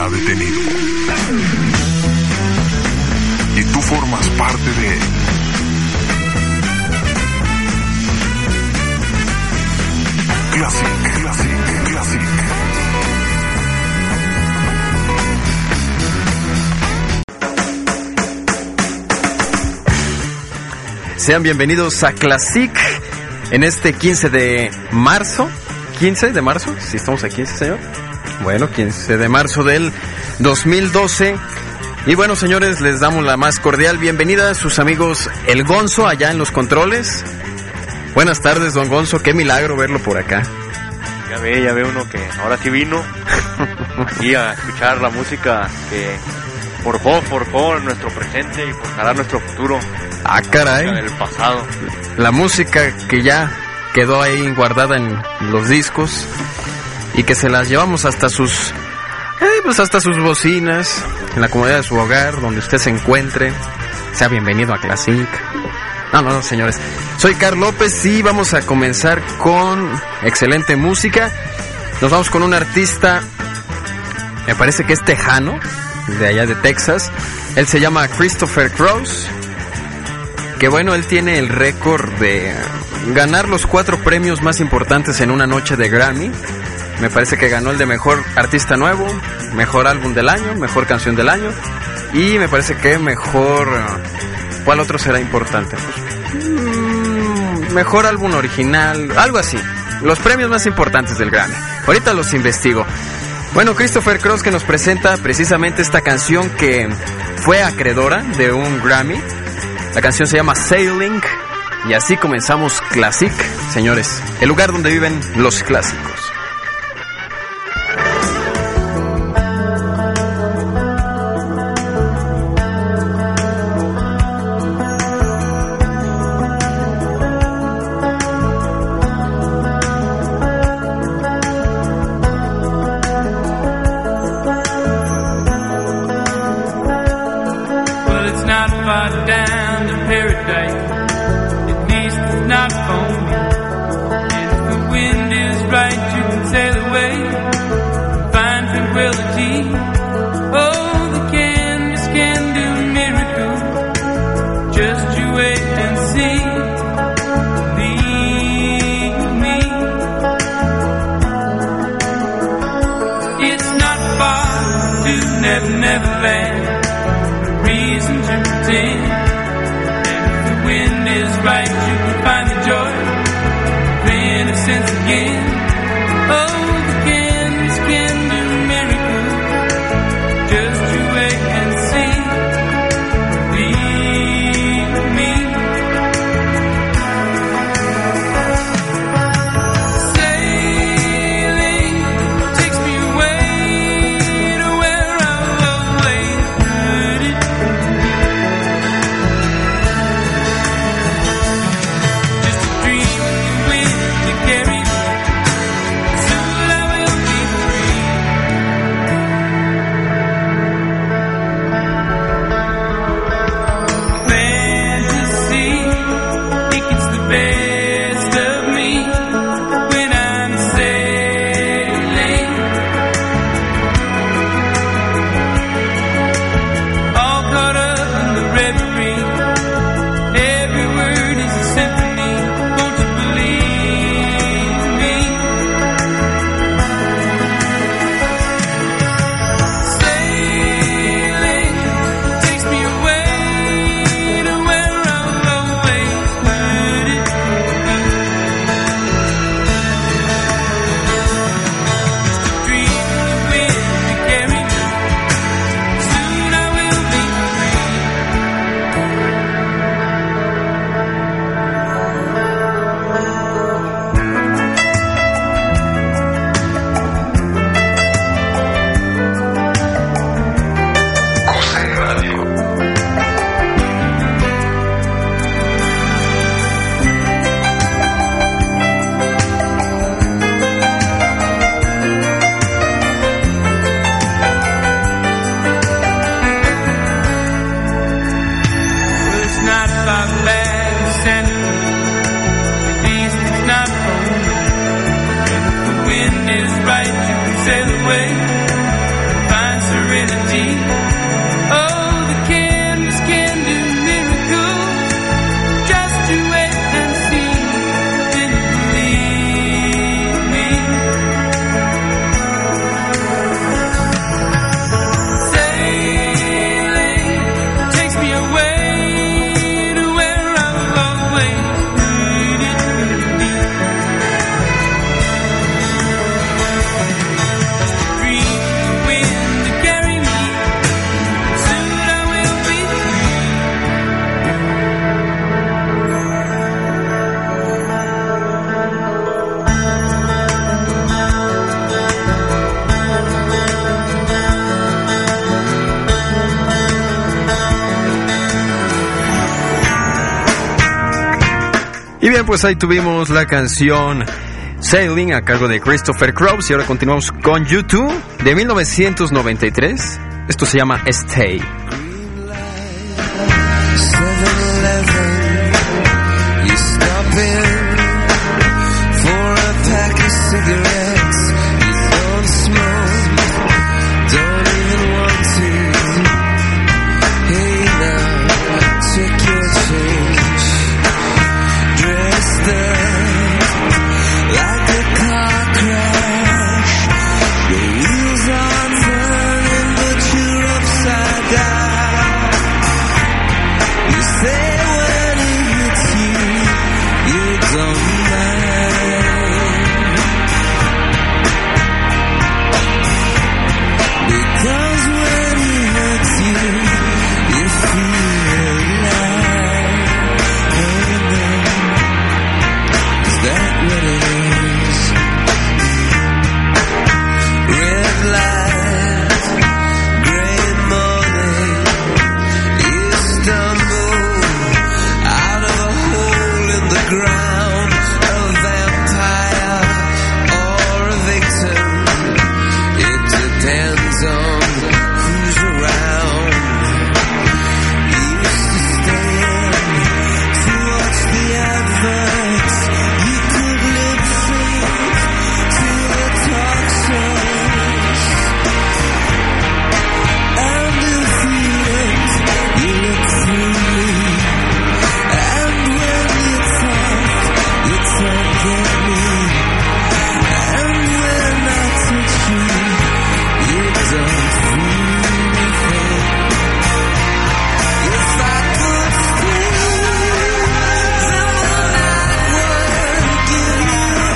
ha detenido. Y tú formas parte de él. Classic, Classic, Classic. Sean bienvenidos a Classic en este 15 de marzo. ¿15 de marzo? ¿Sí estamos a 15, señor? Bueno, 15 de marzo del 2012. Y bueno, señores, les damos la más cordial bienvenida a sus amigos El Gonzo allá en los controles. Buenas tardes, don Gonzo, qué milagro verlo por acá. Ya ve uno que ahora sí vino aquí a escuchar la música que forjó nuestro presente y forjará nuestro futuro. Ah, caray. En el pasado. La música que ya quedó ahí guardada en los discos y que se las llevamos hasta sus bocinas, en la comodidad de su hogar, donde usted se encuentre. Sea bienvenido a Classic. No, señores. Soy Carl López y vamos a comenzar con excelente música. Nos vamos con un artista, me parece que es tejano, de allá de Texas. Él se llama Christopher Cross. Que bueno, él tiene el récord de ganar los 4 premios más importantes en una noche de Grammy. Me parece que ganó el de mejor artista nuevo, mejor álbum del año, mejor canción del año y me parece que mejor... ¿Cuál otro será importante? Mejor álbum original, algo así. Los premios más importantes del Grammy. Ahorita los investigo. Bueno, Christopher Cross, que nos presenta precisamente esta canción que fue acreedora de un Grammy. La canción se llama Sailing y así comenzamos Classic, señores, el lugar donde viven los clásicos. Dream Bien, pues ahí tuvimos la canción Sailing a cargo de Christopher Cross y ahora continuamos con U2 de 1993. Esto se llama Stay. You stop in for a pack of cigarettes. You don't smoke, don't even want to. Hey now, take your change. Dressed up like a car crash. The wheels are turning, but you're upside down. You say when it hits you, you don't mind. Because when it hurts you, you feel alive. Is that what it is? Red light, gray morning, you stumble out of a hole in the ground, a vampire or a victim. It depends on who's around. You used to stand to watch the adverts. You could lip sync to the talk shows. And if you looked through me. And when you talk at me. And when I touch you, you don't feel anything. If I could stay, then I would give you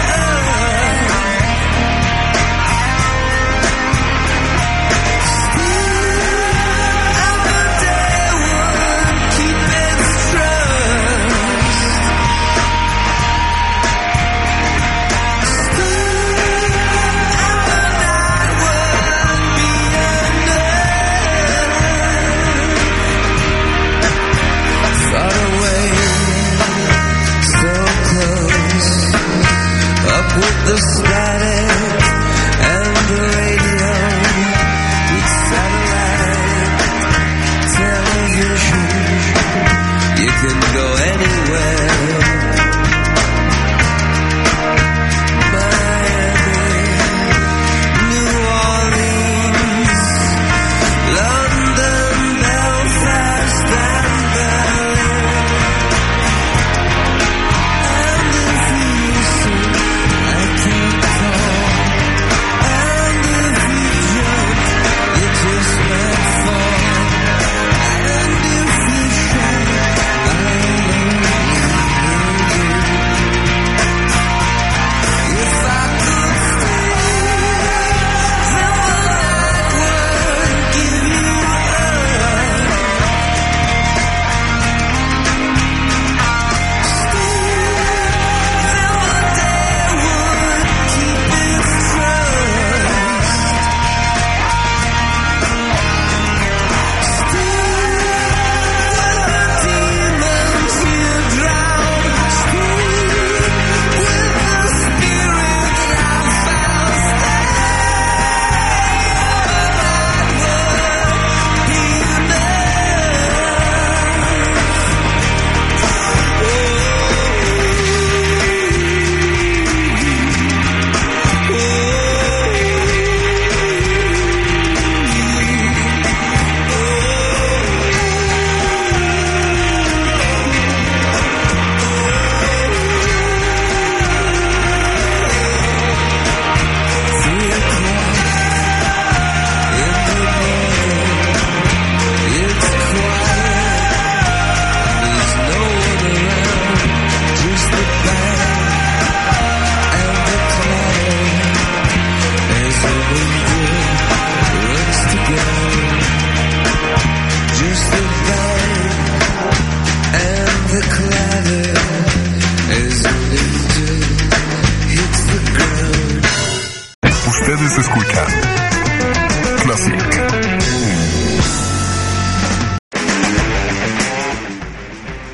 with the static and the radio, with satellite television, you can go anywhere. Miami, New Orleans, London, Belfast and Berlin. And if you listen, I can't call. And if you jump, you just might fall. And if you shout, I love you. If I could stay, then I would give you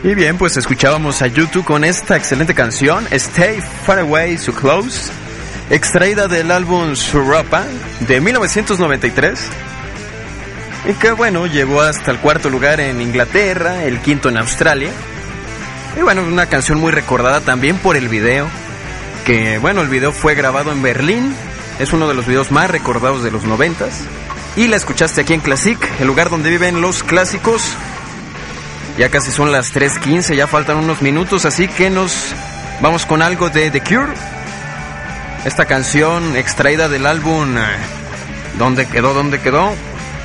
Y bien, pues escuchábamos a U2 con esta excelente canción, Stay Far Away So Close, extraída del álbum Suropa de 1993, y que bueno, llegó hasta el 4º lugar en Inglaterra, el 5º en Australia. Y bueno, una canción muy recordada también por el video, que bueno, el video fue grabado en Berlín, es uno de los videos más recordados de los 90s, y la escuchaste aquí en Classic, el lugar donde viven los clásicos. Ya casi son las 3:15, ya faltan unos minutos, así que nos vamos con algo de The Cure. Esta canción extraída del álbum ¿Dónde quedó?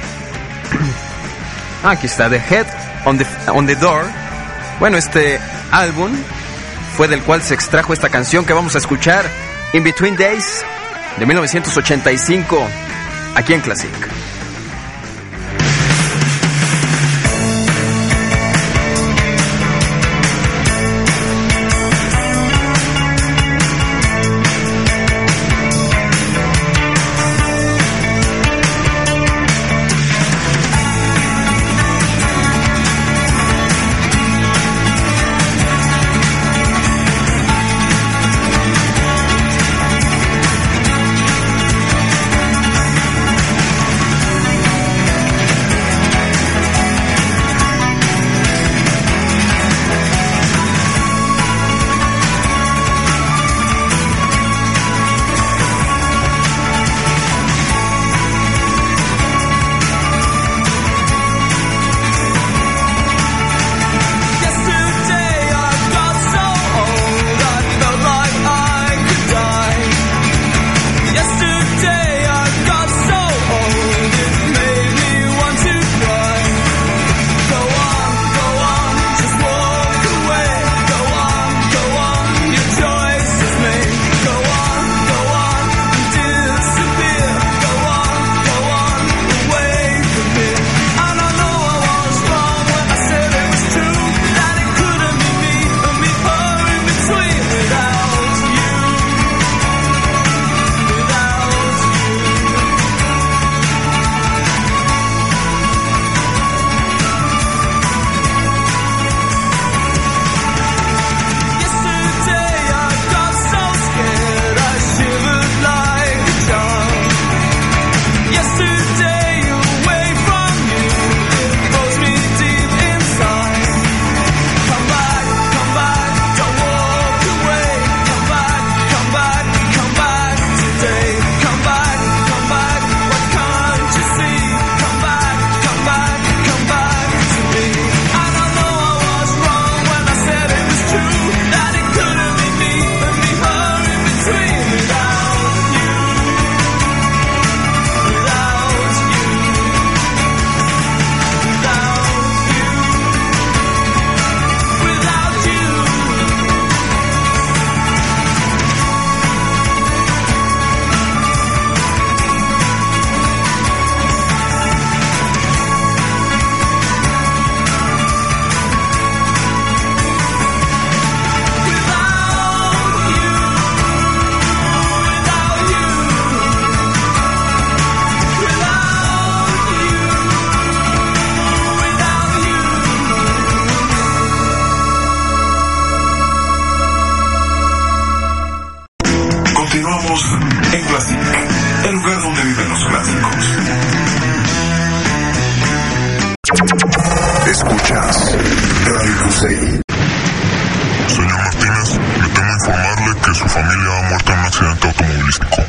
Aquí está, The Head on the Door. Bueno, este álbum fue del cual se extrajo esta canción que vamos a escuchar, In Between Days, de 1985, aquí en Classic. Escuchas Radio Cusey. Señor Martínez, le temo informarle que su familia ha muerto en un accidente automovilístico.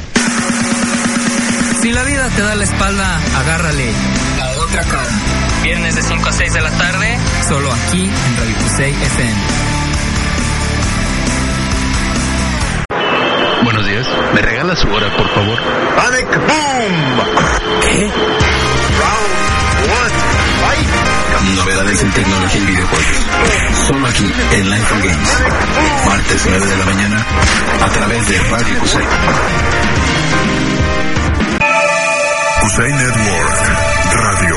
Si la vida te da la espalda, agárrale la otra cara. Viernes de 5 a 6 de la tarde, solo aquí en Radio Cusey FM. Buenos días, ¿me regala su hora, por favor? ¡Panic Boom! ¿Qué? Round 1, fight. Novedades en tecnología y videojuegos. Solo aquí en Life and Games. Martes 9 de la mañana a través de Radio Cusey. Cusey Network Radio.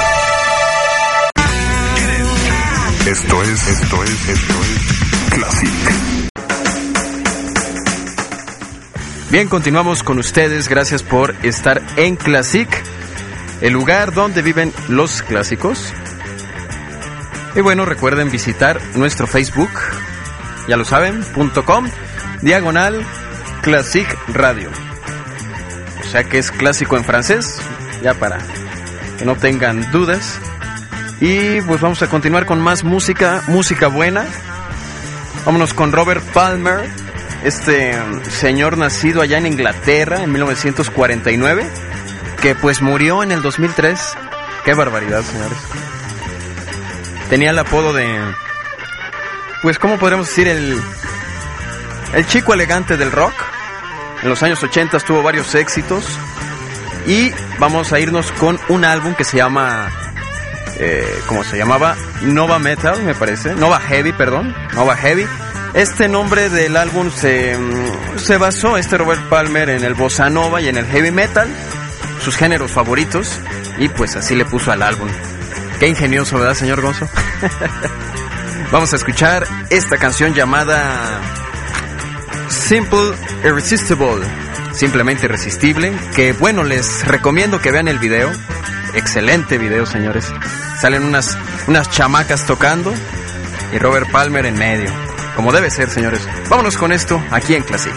Esto es Classic. Bien, continuamos con ustedes. Gracias por estar en Classic, el lugar donde viven los clásicos. Y bueno, recuerden visitar nuestro Facebook, ya lo saben, .com/Classic Radio. O sea que es clásico en francés, ya para que no tengan dudas. Y pues vamos a continuar con más música buena. Vámonos con Robert Palmer, este señor nacido allá en Inglaterra en 1949, que pues murió en el 2003. Qué barbaridad, señores. Tenía el apodo de, pues, ¿cómo podríamos decir? El chico elegante del rock. En los años 80 tuvo varios éxitos. Y vamos a irnos con un álbum que se llama, ¿cómo se llamaba? Nova Metal, me parece. Nova Heavy. Este nombre del álbum se basó, Robert Palmer, en el bossa nova y en el heavy metal, sus géneros favoritos. Y pues así le puso al álbum. Qué ingenioso, ¿verdad, señor Gonzo? Vamos a escuchar esta canción llamada Simple Irresistible, simplemente irresistible, que bueno, les recomiendo que vean el video. Excelente video, señores. Salen unas chamacas tocando y Robert Palmer en medio, como debe ser, señores. Vámonos con esto aquí en Classic.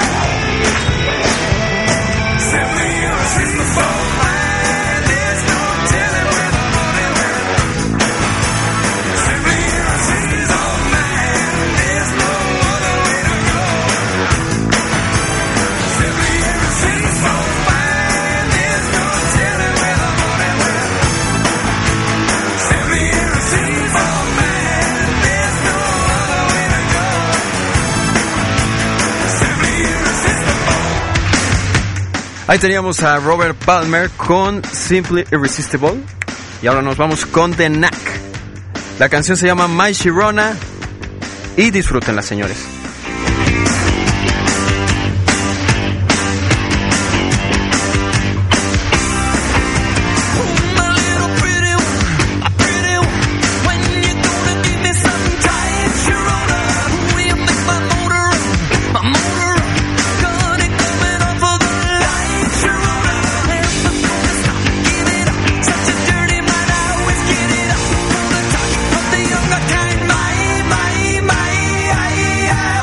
There's no Ahí teníamos a Robert Palmer con Simply Irresistible. Y ahora nos vamos con The Knack. La canción se llama My Sharona. Y disfrútenla, señores. Yeah.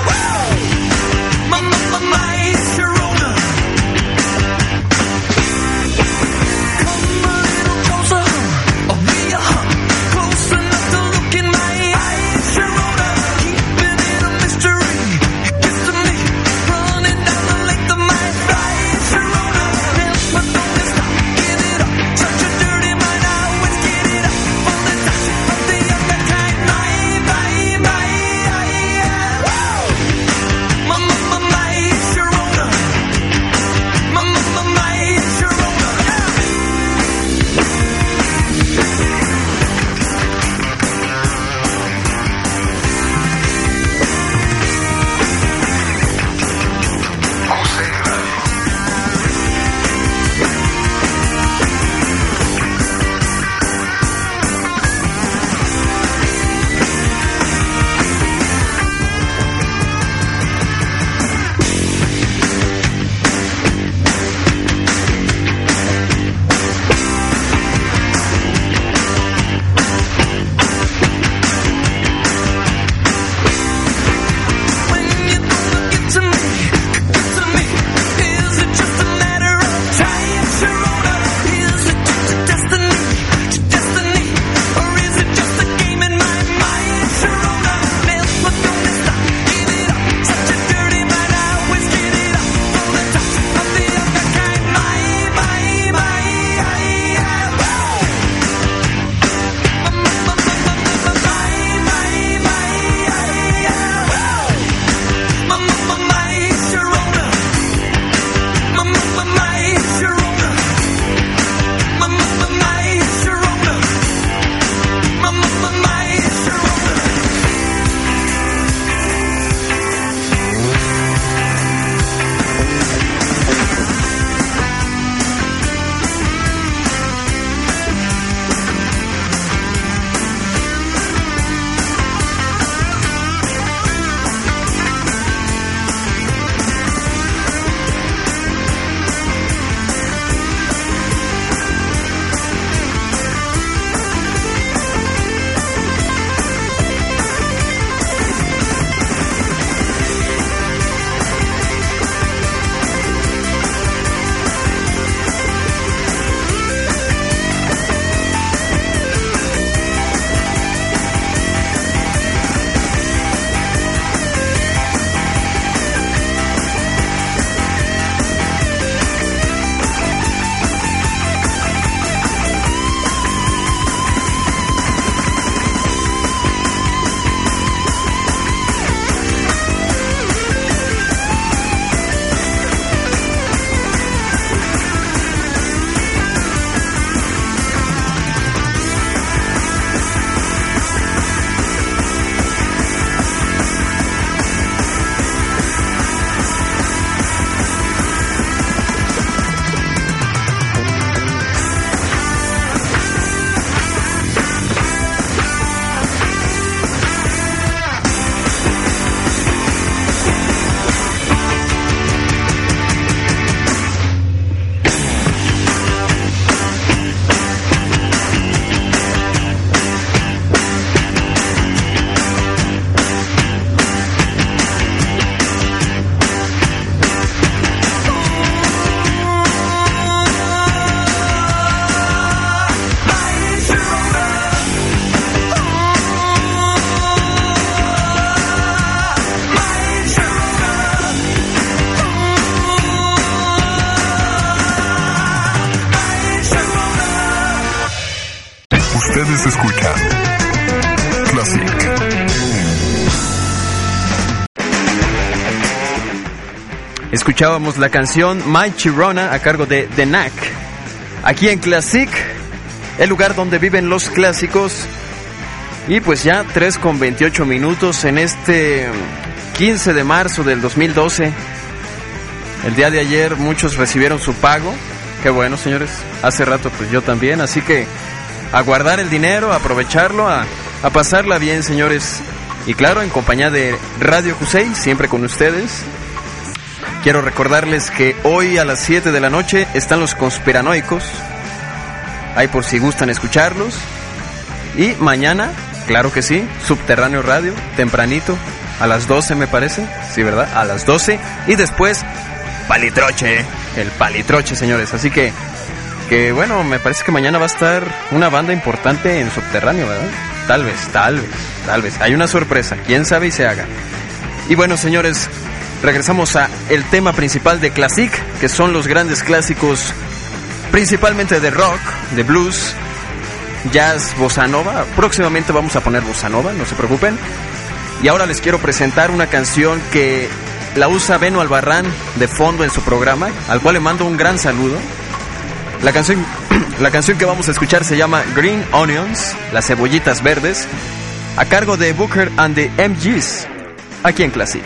Escuchábamos la canción My Chirona a cargo de The Knack. Aquí en Classic, el lugar donde viven los clásicos. Y pues ya 3:28 en este 15 de marzo del 2012. El día de ayer muchos recibieron su pago. Qué bueno, señores. Hace rato pues yo también. Así que a guardar el dinero, a aprovecharlo, a pasarla bien, señores. Y claro, en compañía de Radio Cusey, siempre con ustedes. Quiero recordarles que hoy a las 7 de la noche están los conspiranoicos. Ahí por si gustan escucharlos. Y mañana, claro que sí, Subterráneo Radio, tempranito, a las 12 me parece. Sí, ¿verdad? A las 12. Y después, Palitroche. El Palitroche, señores. Así que bueno, me parece que mañana va a estar una banda importante en Subterráneo, ¿verdad? Tal vez. Hay una sorpresa, quién sabe y se haga. Y bueno, señores, regresamos a el tema principal de Classic, que son los grandes clásicos, principalmente de rock, de blues, jazz, bossa nova. Próximamente vamos a poner bossa nova, no se preocupen. Y ahora les quiero presentar una canción que la usa Beno Albarrán de fondo en su programa, al cual le mando un gran saludo. La canción que vamos a escuchar se llama Green Onions, las cebollitas verdes, a cargo de Booker and the MGs, aquí en Classic.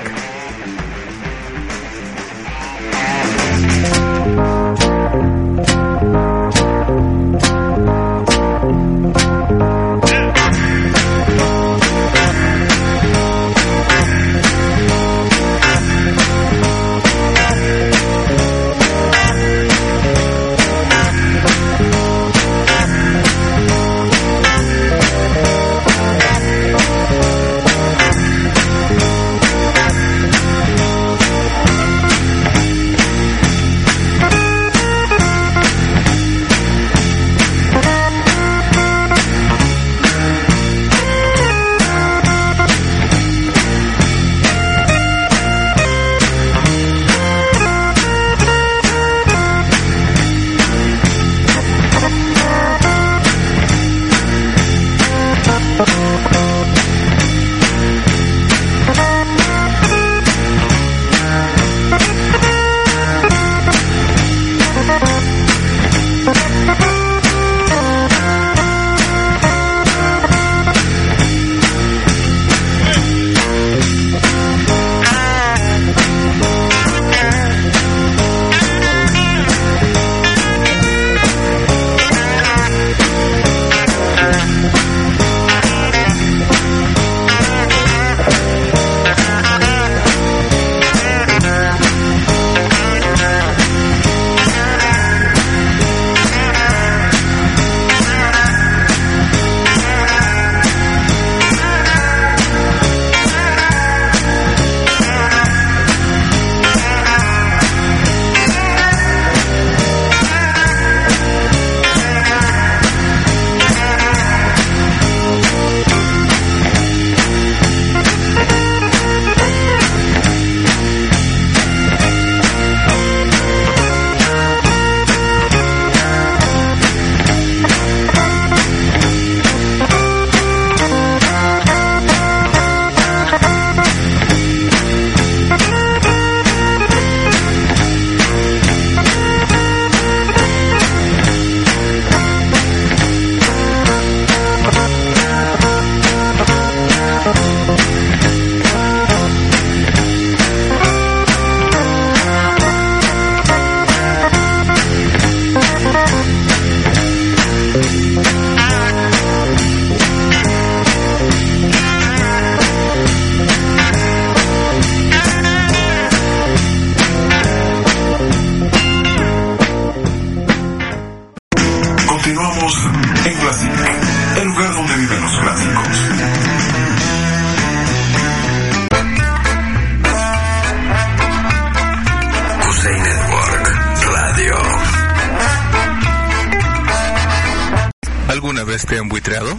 ¿Alguna vez te han buitreado?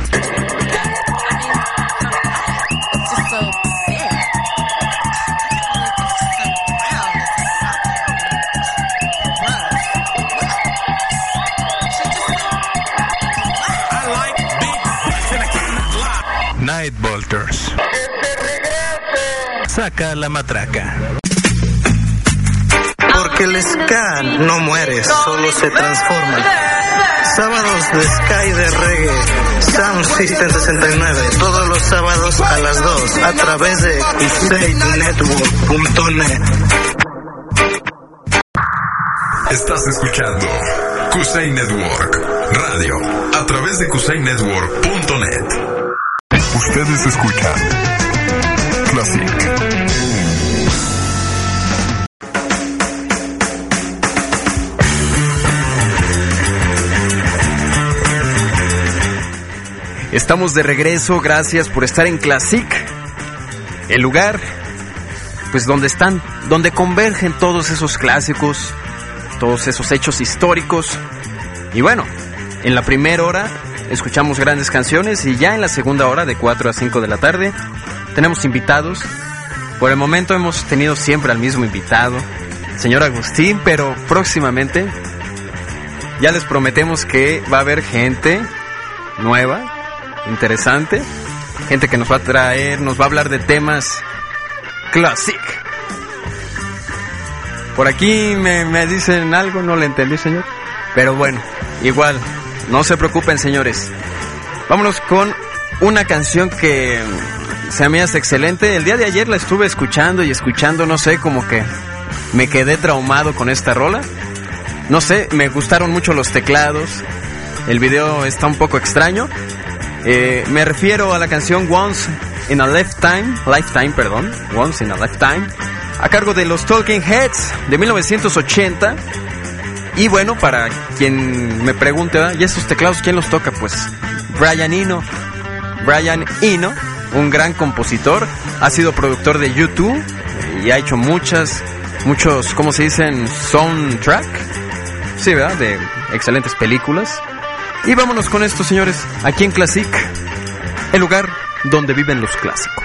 Night Bolters. Saca la matraca. Porque el ska no muere, solo se transforma. Sábados de ska y de reggae, Sound System 69, todos los sábados a las 2, a través de CusainNetwork.net. Estás escuchando Kusain Network Radio a través de CusainNetwork.net. Ustedes escuchan Classic. Estamos de regreso, gracias por estar en Classic, el lugar pues donde convergen todos esos clásicos, todos esos hechos históricos. Y bueno, en la primera hora escuchamos grandes canciones y ya en la segunda hora, de 4 a 5 de la tarde, tenemos invitados. Por el momento hemos tenido siempre al mismo invitado, señor Agustín, pero próximamente ya les prometemos que va a haber gente nueva, interesante, gente que nos va a traer, nos va a hablar de temas Classic. Por aquí me dicen algo, no le entendí, señor, pero bueno, igual, no se preocupen, señores. Vámonos con una canción que se me hace excelente. El día de ayer la estuve escuchando, no sé, como que me quedé traumado con esta rola. No sé, me gustaron mucho los teclados, el video está un poco extraño. Me refiero a la canción Once in a Lifetime, Once in a Lifetime, a cargo de los Talking Heads de 1980. Y bueno, para quien me pregunte, ¿y esos teclados quién los toca? Pues Brian Eno, un gran compositor, ha sido productor de U2 y ha hecho muchos, ¿cómo se dicen? Soundtrack, sí, ¿verdad? De excelentes películas. Y vámonos con esto, señores, aquí en Classic, el lugar donde viven los clásicos.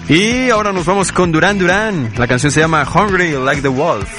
Y ahora nos vamos con Duran Duran. La canción se llama Hungry Like the Wolf.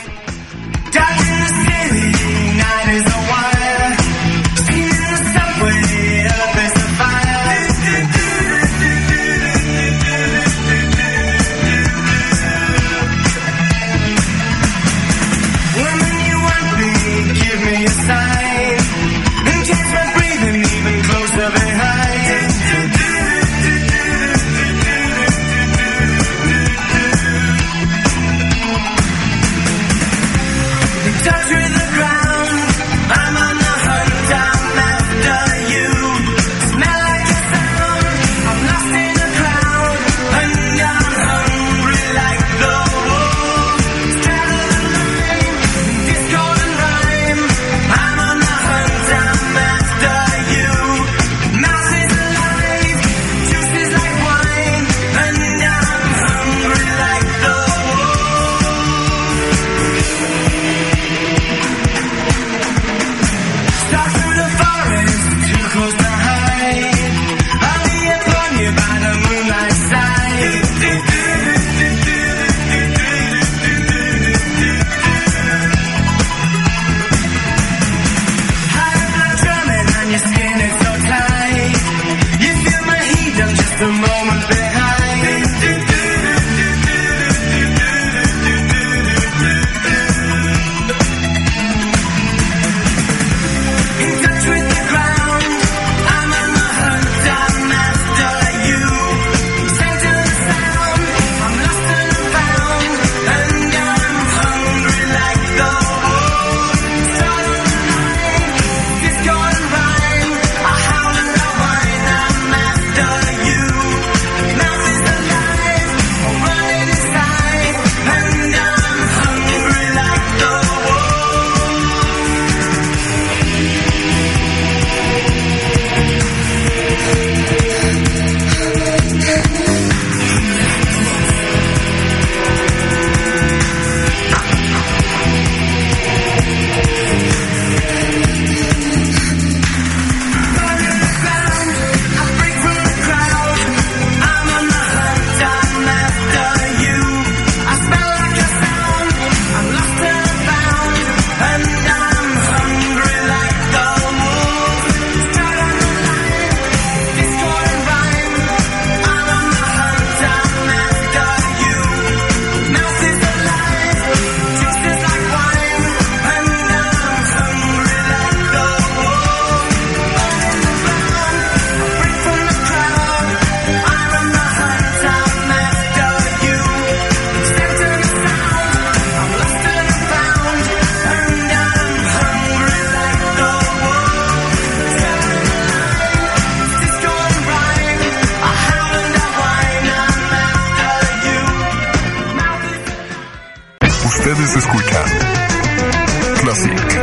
Ustedes escuchan Classic.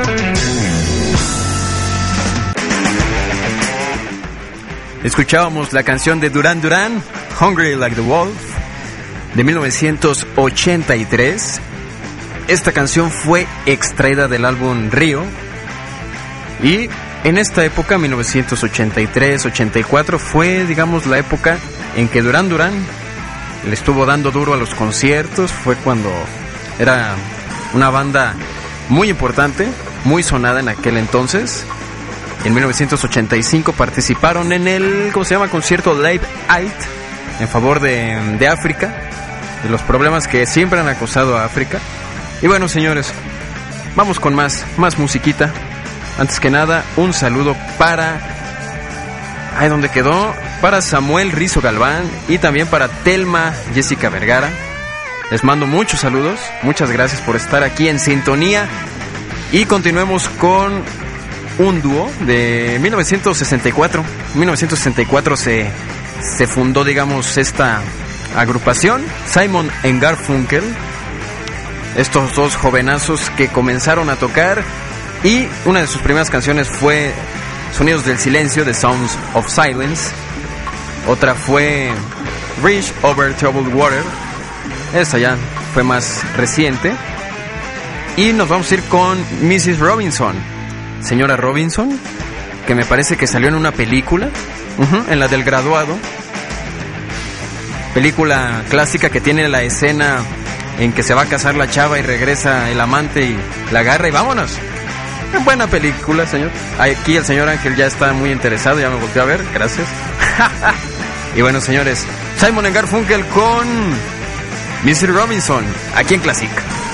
Escuchábamos la canción de Duran Duran, Hungry Like the Wolf, de 1983. Esta canción fue extraída del álbum Río. Y en esta época, 1983-84, fue, digamos, la época en que Duran Duran le estuvo dando duro a los conciertos. Fue cuando era una banda muy importante, muy sonada en aquel entonces. En 1985 participaron en el, ¿cómo se llama?, concierto Live Aid en favor de África, de los problemas que siempre han acosado a África. Y bueno, señores, vamos con más musiquita. Antes que nada, un saludo para... ¿Ahí dónde quedó? Para Samuel Rizo Galván y también para Telma Jessica Vergara. Les mando muchos saludos, muchas gracias por estar aquí en sintonía. Y continuemos con un dúo de 1964. En 1964 se fundó, digamos, esta agrupación, Simon & Garfunkel. Estos dos jovenazos que comenzaron a tocar, y una de sus primeras canciones fue Sonidos del Silencio, The Sounds of Silence. Otra fue Bridge Over Troubled Water. Esta ya fue más reciente. Y nos vamos a ir con Mrs. Robinson, señora Robinson, que me parece que salió en una película, en la del Graduado. película clásica que tiene la escena en que se va a casar la chava y regresa el amante y la agarra y vámonos. Buena película, señor. Aquí el señor Ángel ya está muy interesado, ya me volteó a ver, gracias. Y bueno, señores, Simon & Garfunkel con Mr. Robinson, aquí en Classic.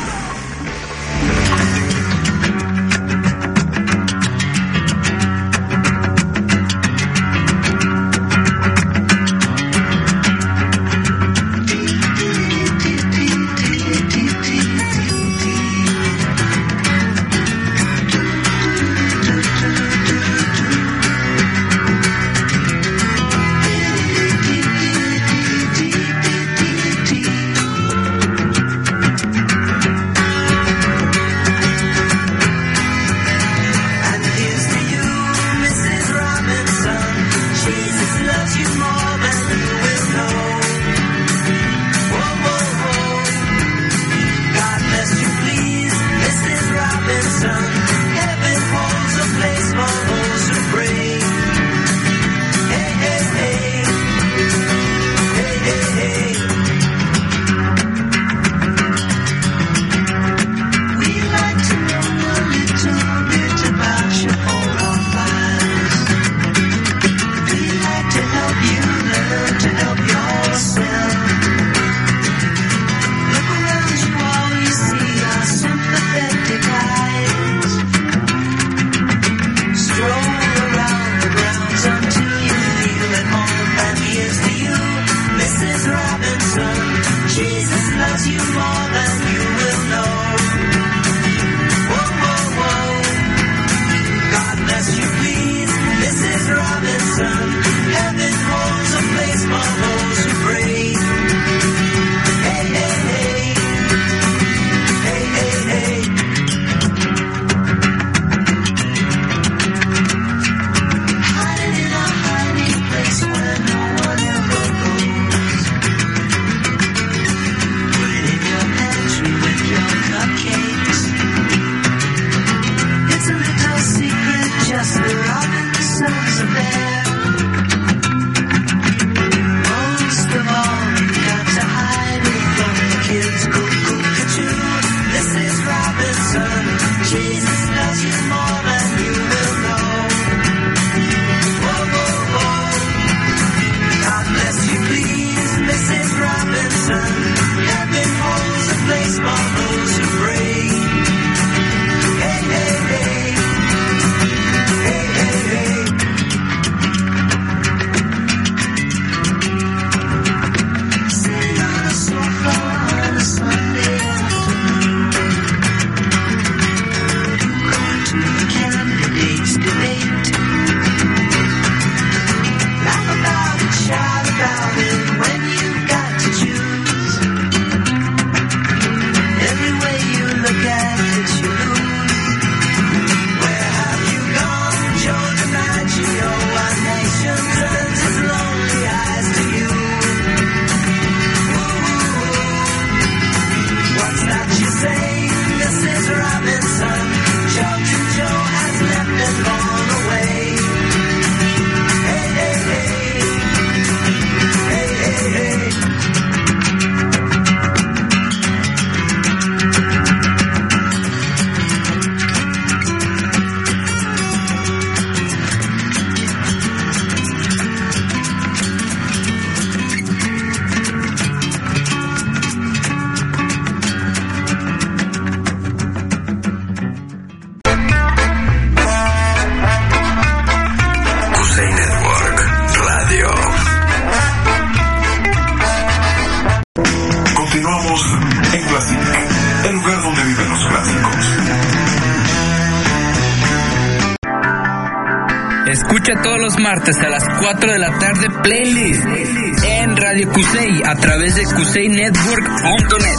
Escucha todos los martes a las 4 de la tarde Playlist en Radio Cusey a través de cuseynetwork.net.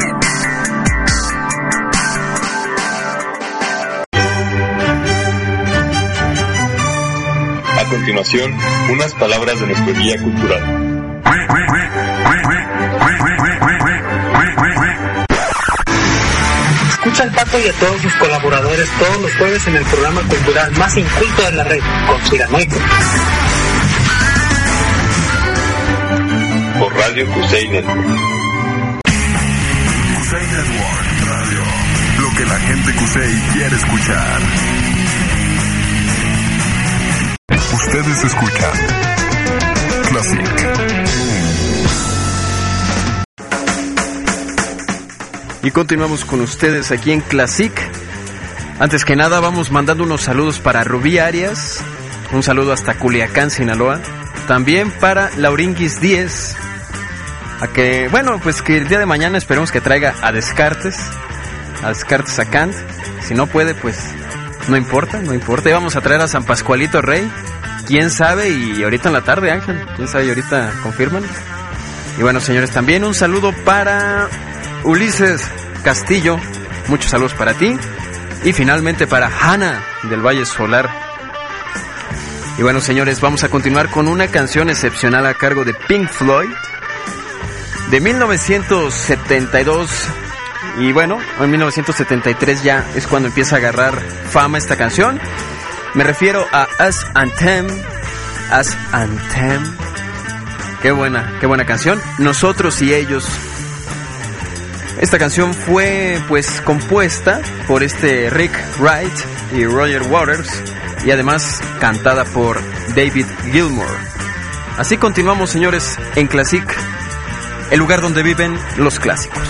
A continuación, unas palabras de nuestro guía cultural. Escucha al Pato y a todos sus colaboradores todos los jueves en el programa cultural más inculto de la red, Conspiranoico. Por Radio Radio Cusey Network. Cusey Network Radio. Lo que la gente Cusey quiere escuchar. Ustedes escuchan Classic. Y continuamos con ustedes aquí en Classic. Antes que nada vamos mandando unos saludos para Rubí Arias. Un saludo hasta Culiacán, Sinaloa. También para Lauringuis 10. A que, bueno, pues que el día de mañana esperemos que traiga a Descartes a Kant. Si no puede, pues no importa. Y vamos a traer a San Pascualito Rey. Quién sabe, y ahorita en la tarde, Ángel. Quién sabe, y ahorita confirman. Y bueno, señores, también un saludo para Ulises Castillo. Muchos saludos para ti. Y finalmente para Hannah del Valle Solar. Y bueno, señores, vamos a continuar con una canción excepcional a cargo de Pink Floyd de 1972. Y bueno, en 1973 ya es cuando empieza a agarrar fama esta canción. Me refiero a Us and Them. Qué buena canción. Nosotros y ellos. Esta canción fue pues compuesta por Rick Wright y Roger Waters, y además cantada por David Gilmour. Así continuamos, señores, en Classic, el lugar donde viven los clásicos.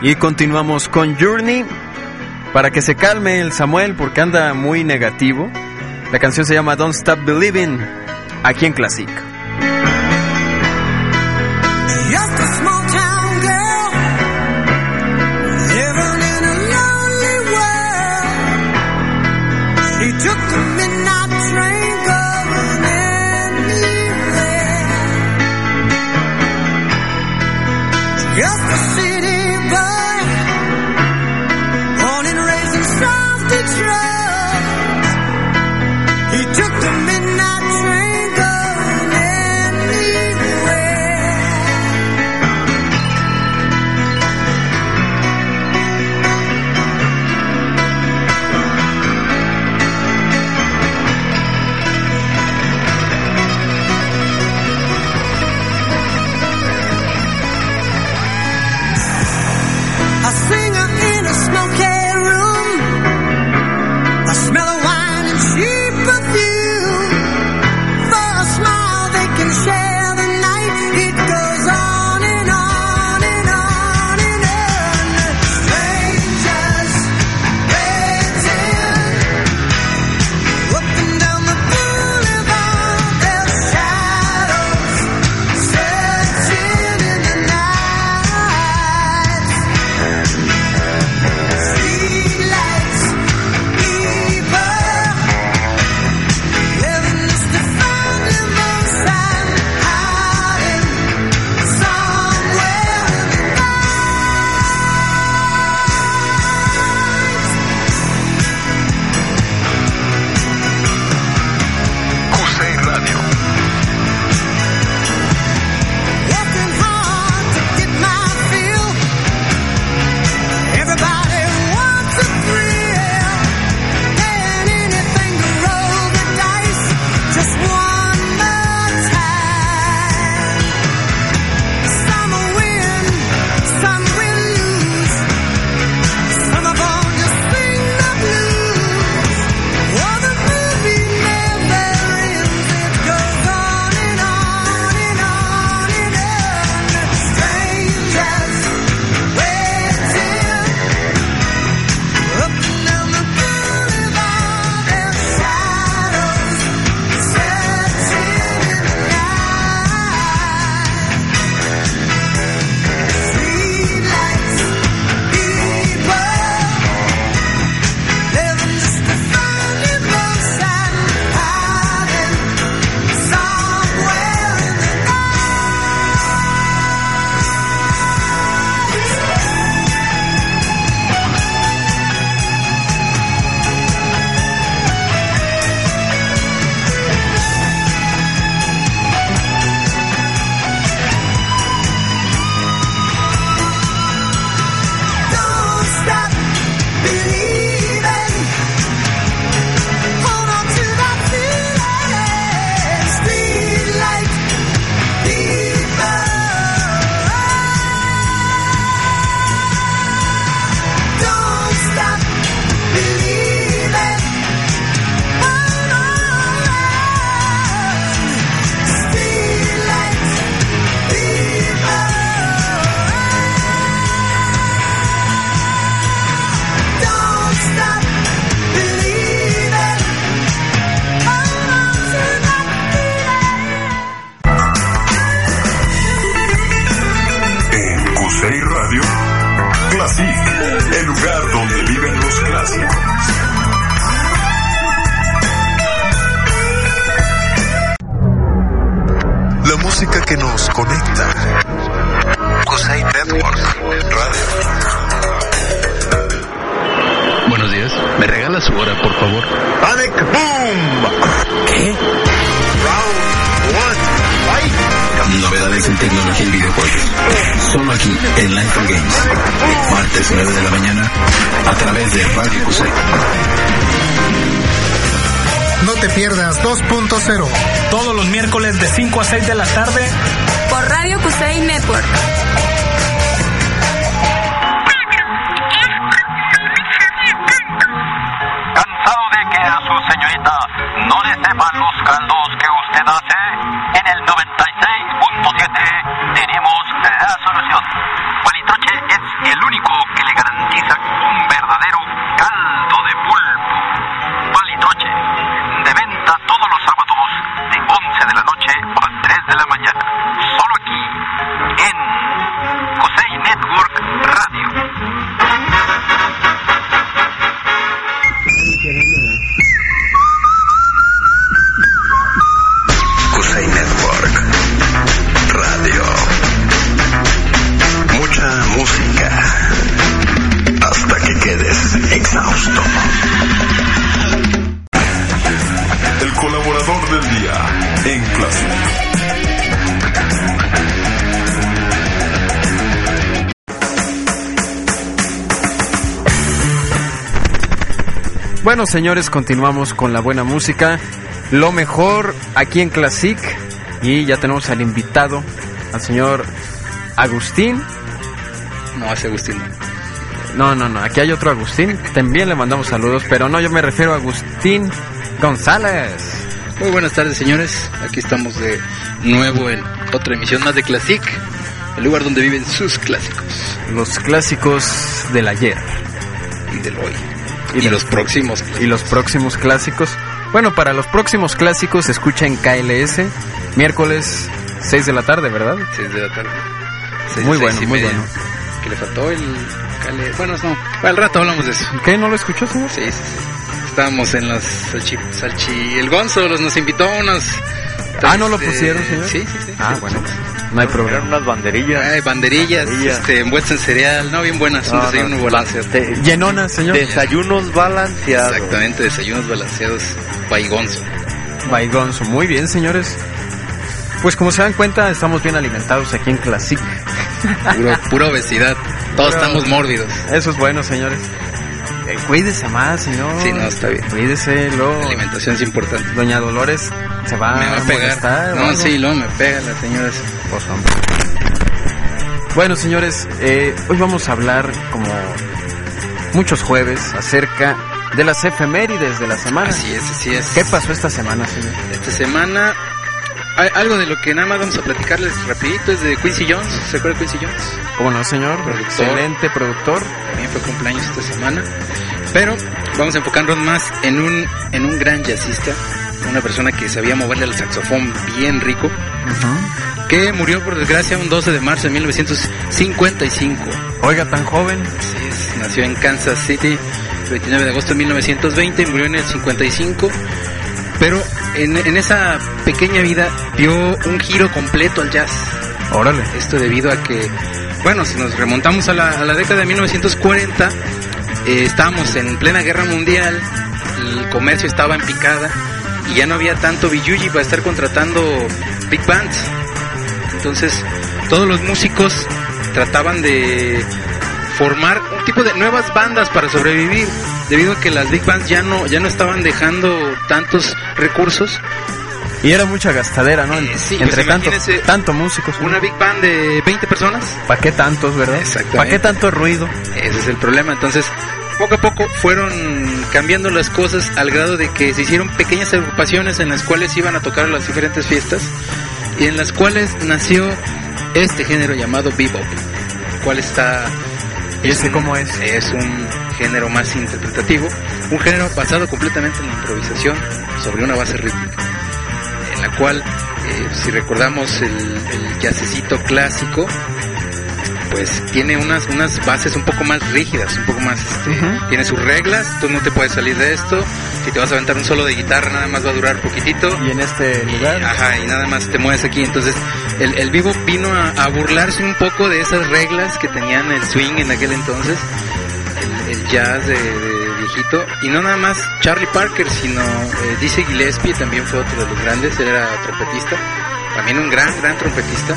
Y continuamos con Journey. Para que se calme el Samuel porque anda muy negativo. La canción se llama Don't Stop Believing, aquí en Classic. Just a small town girl living in a lonely world. She took the midnight train going anywhere. Just a city boy, born and raised in South Detroit. He took the midnight train going anywhere. A singer in a smoky room, a smell of wine and cheap perfume. For a smile they can share the night. It goes on and on and on and on. Strangers waiting up and down the boulevard. Their shadows searching in the night. Streetlights, people, living just to find themselves hiding somewhere in the Cusey Radio. working hard to get my fill. Everybody wants a thrill, paying anything to roll the dice just one more time. Some will win, some will lose. Some of them just sing the blues. Oh, the movie never ends. It goes on and on and on and on. Strangers waiting up and down the boulevard. Their shadows searching in the night. Streetlights, people, living just to find themselves hiding somewhere in the Don't stop believing. Hold on to that feeling. Streetlight people. Don't stop believing. Hold on. Streetlight people. Don't stop believing. Hold on to that feeling. En Cusey Radio. Classic. El lugar donde viven los clásicos. La música que nos conecta. Cusey Network Radio. Buenos días. ¿Me regala su hora, por favor? Panic Boom. ¿Qué? Round 1. Fight. Novedades en tecnología y videojuegos. Solo aquí en Life and Games. Martes 9 de la mañana a través de Radio Cusey. No te pierdas 2.0. Todos los miércoles de 5 a 6 de la tarde por Radio Cusey Network. ¿Cansado de que a su señorita no le sepan los caldos que usted hace? En el 96.7 tenemos la solución. Palitroche es el único Kusei Network Radio. Mucha música hasta que quedes exhausto. El colaborador del día en clase. Bueno, señores, continuamos con la buena música, lo mejor aquí en Classic, y ya tenemos al invitado, al señor Agustín. No, es Agustín. No, aquí hay otro Agustín, también le mandamos saludos, pero no, yo me refiero a Agustín González. Muy buenas tardes, señores, aquí estamos de nuevo en otra emisión más de Classic, el lugar donde viven sus clásicos. Los clásicos del ayer. Y del hoy. Y los próximos clásicos. Y los próximos clásicos. Bueno, para los próximos clásicos, escucha en KLS, miércoles 6 de la tarde, ¿verdad? 6 de la tarde. Muy bueno, muy bueno. Que le faltó el KLS. Bueno, no, al rato hablamos de eso. ¿Qué? ¿No lo escuchó, señor? Sí. Estábamos en las el Gonzo nos invitó a unos... ¿no lo pusieron, señor? Sí. Bueno, no hay problema. Eran unas banderillas. Banderillas envueltas en cereal, bien buenas, un desayuno balanceado. Llenonas, señor. Desayunos balanceados. Exactamente, desayunos balanceados. By Gonzo. Muy bien, señores. Pues como se dan cuenta, estamos bien alimentados aquí en Classic. Pura obesidad. Todos estamos mórbidos. Eso es bueno, señores. Cuídese más, señor. Sí, no, está bien. Cuídese, La alimentación es importante. Doña Dolores me va a pegar. No, sí, me pega la señora. Por favor. Bueno, señores, hoy vamos a hablar, como muchos jueves, acerca de las efemérides de la semana. Así es. ¿Qué pasó esta semana, señor? Esta semana, algo de lo que nada más vamos a platicarles rapidito es de Quincy Jones. ¿Se acuerda de Quincy Jones? ¿Cómo no, señor? Excelente productor. También fue cumpleaños esta semana. Pero vamos a enfocarnos más en un gran jazzista, una persona que sabía moverle al saxofón bien rico, que murió por desgracia un 12 de marzo de 1955. Oiga, tan joven. Así es, nació en Kansas City el 29 de agosto de 1920 y murió en el 55. Pero en esa pequeña vida dio un giro completo al jazz. Órale. Esto debido a que, bueno, si nos remontamos a la década de 1940, estábamos en plena guerra mundial, el comercio estaba en picada y ya no había tanto billuji para estar contratando big bands. Entonces todos los músicos trataban de formar un tipo de nuevas bandas para sobrevivir, debido a que las big bands ya no estaban dejando tantos recursos. Y era mucha gastadera, ¿no? Sí, entre pues tanto músicos. Una big band de 20 personas. ¿Para qué tantos, verdad? Exactamente. ¿Para qué tanto ruido? Ese es el problema. Entonces, poco a poco fueron cambiando las cosas al grado de que se hicieron pequeñas agrupaciones en las cuales iban a tocar las diferentes fiestas y en las cuales nació este género llamado bebop, el cual está... ¿Y ese cómo es? Es un género más interpretativo, un género basado completamente en la improvisación sobre una base rítmica, en la cual, si recordamos el jazzcito clásico, pues tiene unas bases un poco más rígidas, un poco más, tiene sus reglas, tú no te puedes salir de esto, si te vas a aventar un solo de guitarra nada más va a durar poquitito. Y en este lugar. Y nada más te mueves aquí, entonces el bebop vino a burlarse un poco de esas reglas que tenían el swing en aquel entonces, el jazz de viejito, y no nada más Charlie Parker, sino Dizzy Gillespie también fue otro de los grandes, él era trompetista, también un gran trompetista.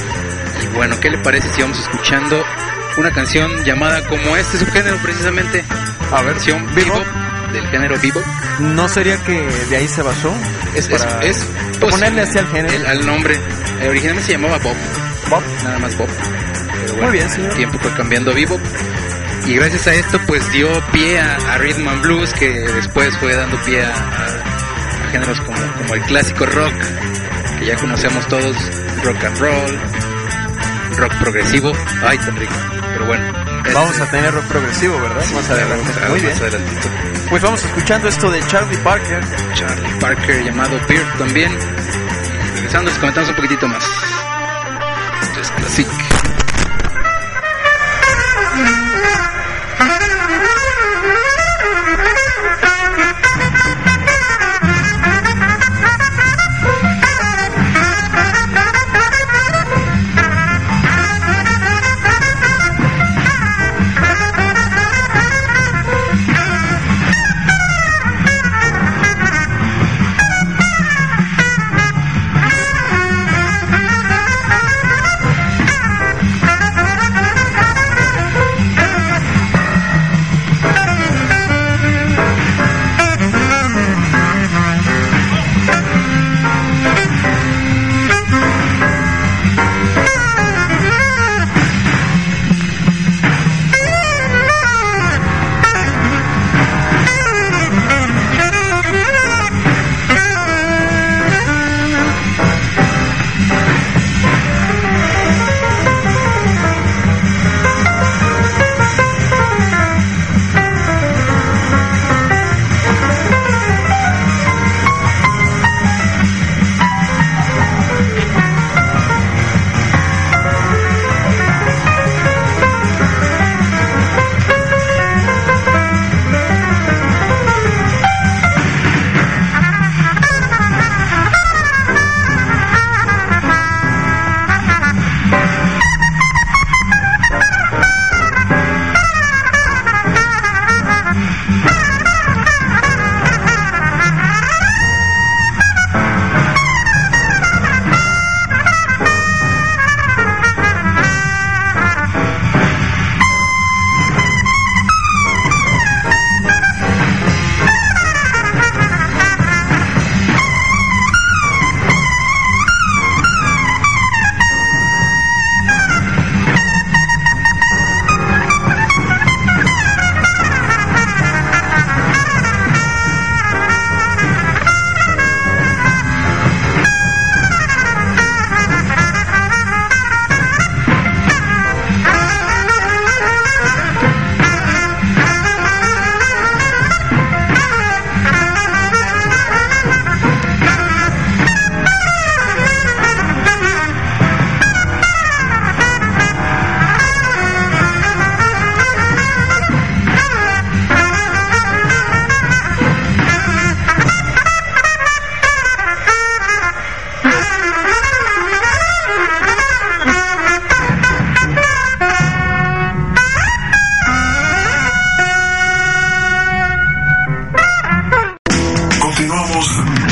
Y bueno, ¿qué le parece si vamos escuchando una canción llamada como este subgénero precisamente? A ver, versión bebop, del género bebop. ¿No sería que de ahí se basó? Es ponerle así al género. Al nombre. Originalmente se llamaba Bop. Nada más Bop. Pero bueno, muy bien, señor. El tiempo fue cambiando a bebop. Y gracias a esto pues dio pie a Rhythm and Blues, que después fue dando pie a géneros como el clásico rock, que ya conocemos todos, rock and roll, rock progresivo. Ay, tan rico. Pero bueno, vamos a tener rock progresivo, ¿verdad? Sí, más adelante. Muy bien. Más adelantito. Pues vamos escuchando esto de Charlie Parker. Charlie Parker, llamado Beard también. Y regresando les comentamos un poquitito más. Esto es Classic.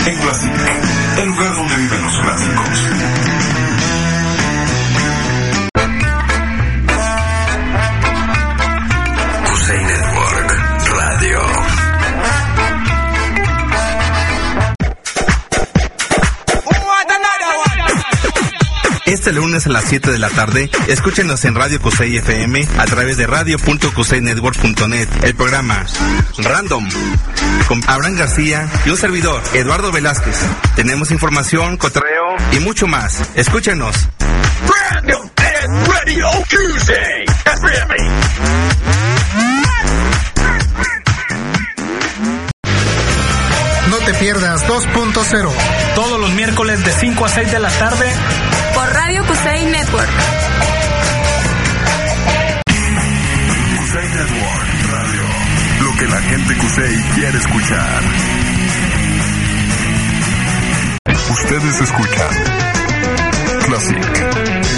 En Classic, el lugar donde viven los clásicos. Cusey Network Radio. Este lunes a las 7 de la tarde, escúchenos en Radio Cusey FM a través de radio.cuseynetwork.net. El programa Random con Abraham García y un servidor, Eduardo Velázquez. Tenemos información, cotorreo y mucho más. Escúchenos. Random and Radio Cusey FM. No te pierdas 2.0. Todos los miércoles de 5 a 6 de la tarde. Por Radio Cusey Network. Cusey Network Radio. Lo que la gente Cusey quiere escuchar. Ustedes escuchan Classic.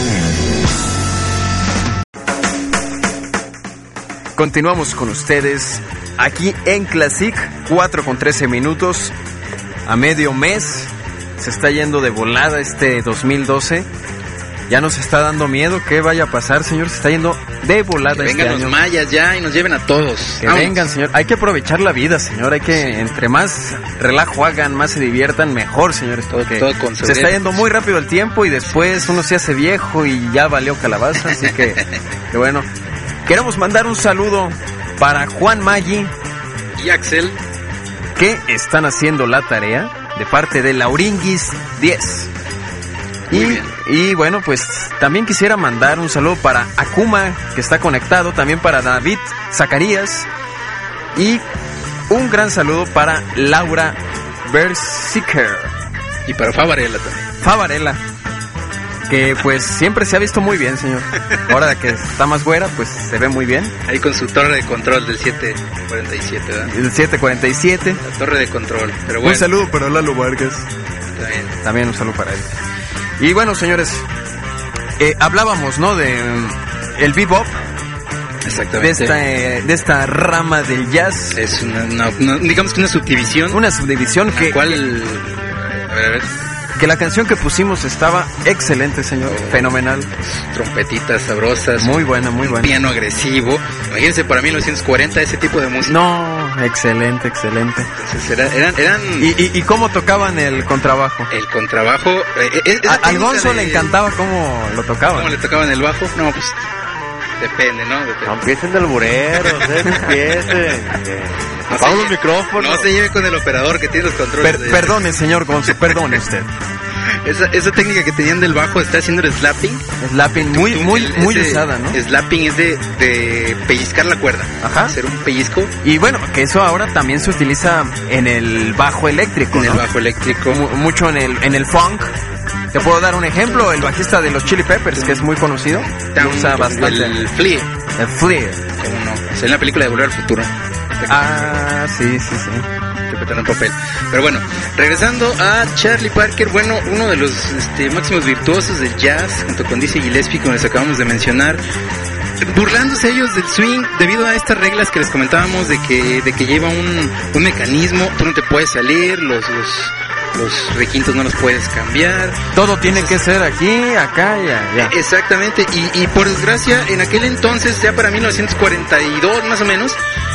Continuamos con ustedes aquí en Classic, 4:13 a medio mes. Se está yendo de volada este 2012. Ya nos está dando miedo que vaya a pasar, señor. Se está yendo de volada que este año. vengan los mayas ya y nos lleven a todos. Que Vamos. vengan, señor. Hay que aprovechar la vida, señor. Hay que, entre más relajo hagan, más se diviertan, mejor, señores. Todo con se está yendo muy rápido el tiempo y después uno se hace viejo y ya valió calabaza. Así que bueno. Queremos mandar un saludo para Juan Maggi y Axel, que están haciendo la tarea de parte de Lauringuis 10. Y bueno, pues también quisiera mandar un saludo para Akuma, que está conectado, también para David Zacarías, y un gran saludo para Laura Bersiker. Y para Favarela también. Favarela, que pues siempre se ha visto muy bien, señor. Ahora que está más güera, pues se ve muy bien. Ahí con su torre de control del 747, ¿verdad? El 747. La torre de control, pero bueno. Un saludo para Lalo Vargas. También un saludo para él. Y bueno, señores, hablábamos, ¿no? De el bebop. Exactamente. De esta rama del jazz. Es una digamos que una subdivisión. Una subdivisión que... ¿Cuál? A ver. Que la canción que pusimos estaba excelente, señor. Fenomenal. Trompetitas sabrosas. Muy buena, muy buena. Piano agresivo. Imagínense para 1940 ese tipo de música. No, excelente. Entonces eran... ¿Y cómo tocaban el contrabajo? El contrabajo... Al Gonzo le encantaba cómo lo tocaban. ¿Cómo le tocaban el bajo? No, pues... Depende, ¿no? Depende. No empiecen de albureros, empiecen. Apaguen los micrófonos. No se lleve con el operador que tiene los controles. Perdone, señor Gonzo, perdone usted. Esa técnica que tenían del bajo está haciendo el slapping. Slapping, muy usada, ¿no? Slapping es de pellizcar la cuerda. Ajá. Hacer un pellizco. Y bueno, que eso ahora también se utiliza en el bajo eléctrico, En ¿no? el bajo eléctrico. Mucho en el funk. Te puedo dar un ejemplo, el bajista de los Chili Peppers, que es muy conocido, usa bastante. El Flea. El Flea. ¿Cómo no? Es en la película de Volver al Futuro. Ah, sí. Interpretando un papel. Pero bueno, regresando a Charlie Parker, bueno, uno de los máximos virtuosos del jazz, junto con Dizzy Gillespie, como les acabamos de mencionar, burlándose ellos del swing debido a estas reglas que les comentábamos de que lleva un mecanismo, tú no te puedes salir, los requintos no los puedes cambiar. Todo tiene que ser aquí, acá y allá. Exactamente, y por desgracia, en aquel entonces, ya para 1942 más o menos,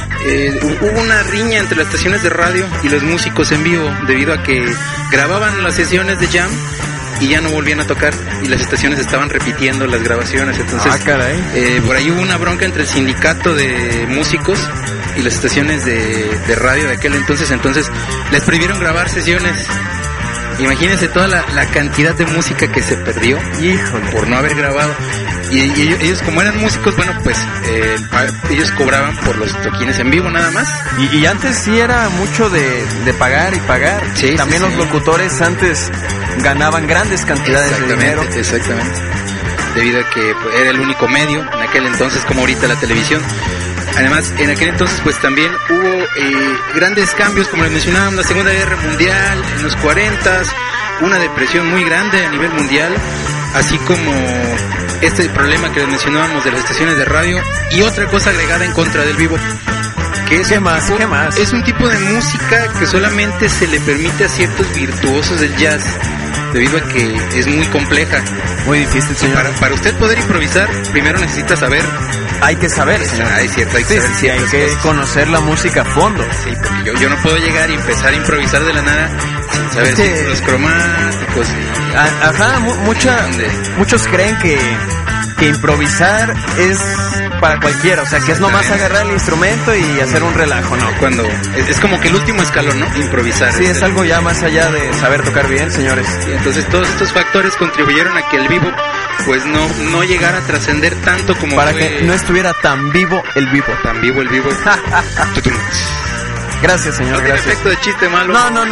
hubo una riña entre las estaciones de radio y los músicos en vivo, debido a que grababan las sesiones de jam y ya no volvían a tocar, y las estaciones estaban repitiendo las grabaciones. Entonces, por ahí hubo una bronca entre el sindicato de músicos y las estaciones de radio de aquel entonces les prohibieron grabar sesiones. Imagínense toda la cantidad de música que se perdió. Híjole. Por no haber grabado. Y ellos como eran músicos, bueno, pues ellos cobraban por los toquines en vivo nada más. Y antes sí era mucho de pagar y pagar. Sí, también sí, los locutores antes ganaban grandes cantidades de dinero. Exactamente. Debido a que pues, era el único medio en aquel entonces, como ahorita la televisión. Además, en aquel entonces pues también hubo grandes cambios, como les mencionábamos, la Segunda Guerra Mundial, en los 40s, una depresión muy grande a nivel mundial, así como este problema que les mencionábamos de las estaciones de radio, y otra cosa agregada en contra del vivo, que es ¿Qué más? ¿Qué más? Es un tipo de música que solamente se le permite a ciertos virtuosos del jazz, debido a que es muy compleja. Muy difícil, señor. Para usted poder improvisar, primero necesita saber. Hay que saber, señor. Es cierto, hay que saber sí, hay que cosas. conocer la música a fondo. Sí, porque yo no puedo llegar y empezar a improvisar de la nada sin saber círculos cromáticos. Ajá, muchos creen que improvisar es para cualquiera, o sea, que es nomás agarrar el instrumento y hacer un relajo, ¿no? Cuando es como que el último escalón, ¿no? Improvisar. Sí, es algo ya más allá de saber tocar bien, señores. Y entonces todos estos factores contribuyeron a que el vivo pues no llegara a trascender tanto como para que no estuviera tan vivo el vivo. Tan vivo el vivo. Gracias, señor. No tiene gracias. efecto de chiste malo. No.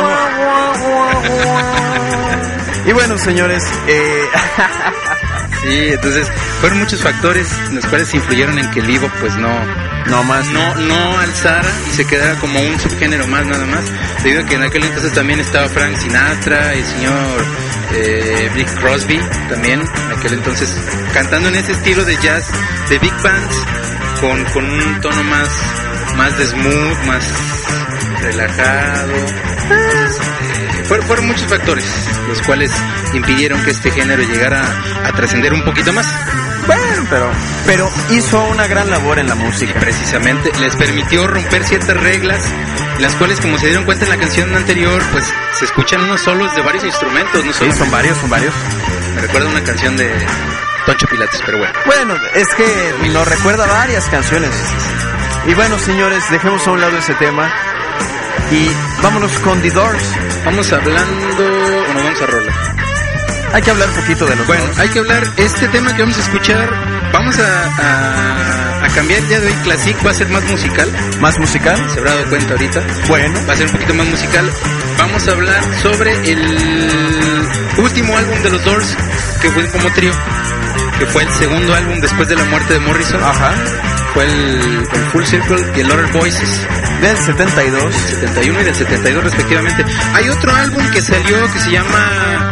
Y bueno, señores, sí, entonces fueron muchos factores los cuales influyeron en que el vivo pues no alzara y se quedara como un subgénero más nada más, debido a que en aquel entonces también estaba Frank Sinatra, el señor Bing Crosby también en aquel entonces cantando en ese estilo de jazz de big bands con un tono más de smooth, más relajado. Fueron muchos factores los cuales impidieron que este género llegara a trascender un poquito más. Bueno, pero hizo una gran labor en la música. Precisamente, les permitió romper ciertas reglas, las cuales, como se dieron cuenta en la canción anterior, pues se escuchan unos solos de varios instrumentos, no solo. Sí, son varios. Me recuerda una canción de Toncho Pilates, pero bueno. Bueno, es que nos recuerda varias canciones. Y bueno, señores, dejemos a un lado ese tema y vámonos con The Doors. Vamos hablando, o nos vamos a rola. Hay que hablar un poquito de los Doors. Hay que hablar, este tema que vamos a escuchar, vamos a cambiar el día de hoy. Classic va a ser más musical. ¿Más musical? Se habrá dado cuenta ahorita. Bueno. Va a ser un poquito más musical. Vamos a hablar sobre el último álbum de los Doors, que fue como trío, que fue el segundo álbum después de la muerte de Morrison. Ajá. Fue el Full Circle y el Other Voices. Del 72. Del 71 y del 72 respectivamente. Hay otro álbum que salió que se llama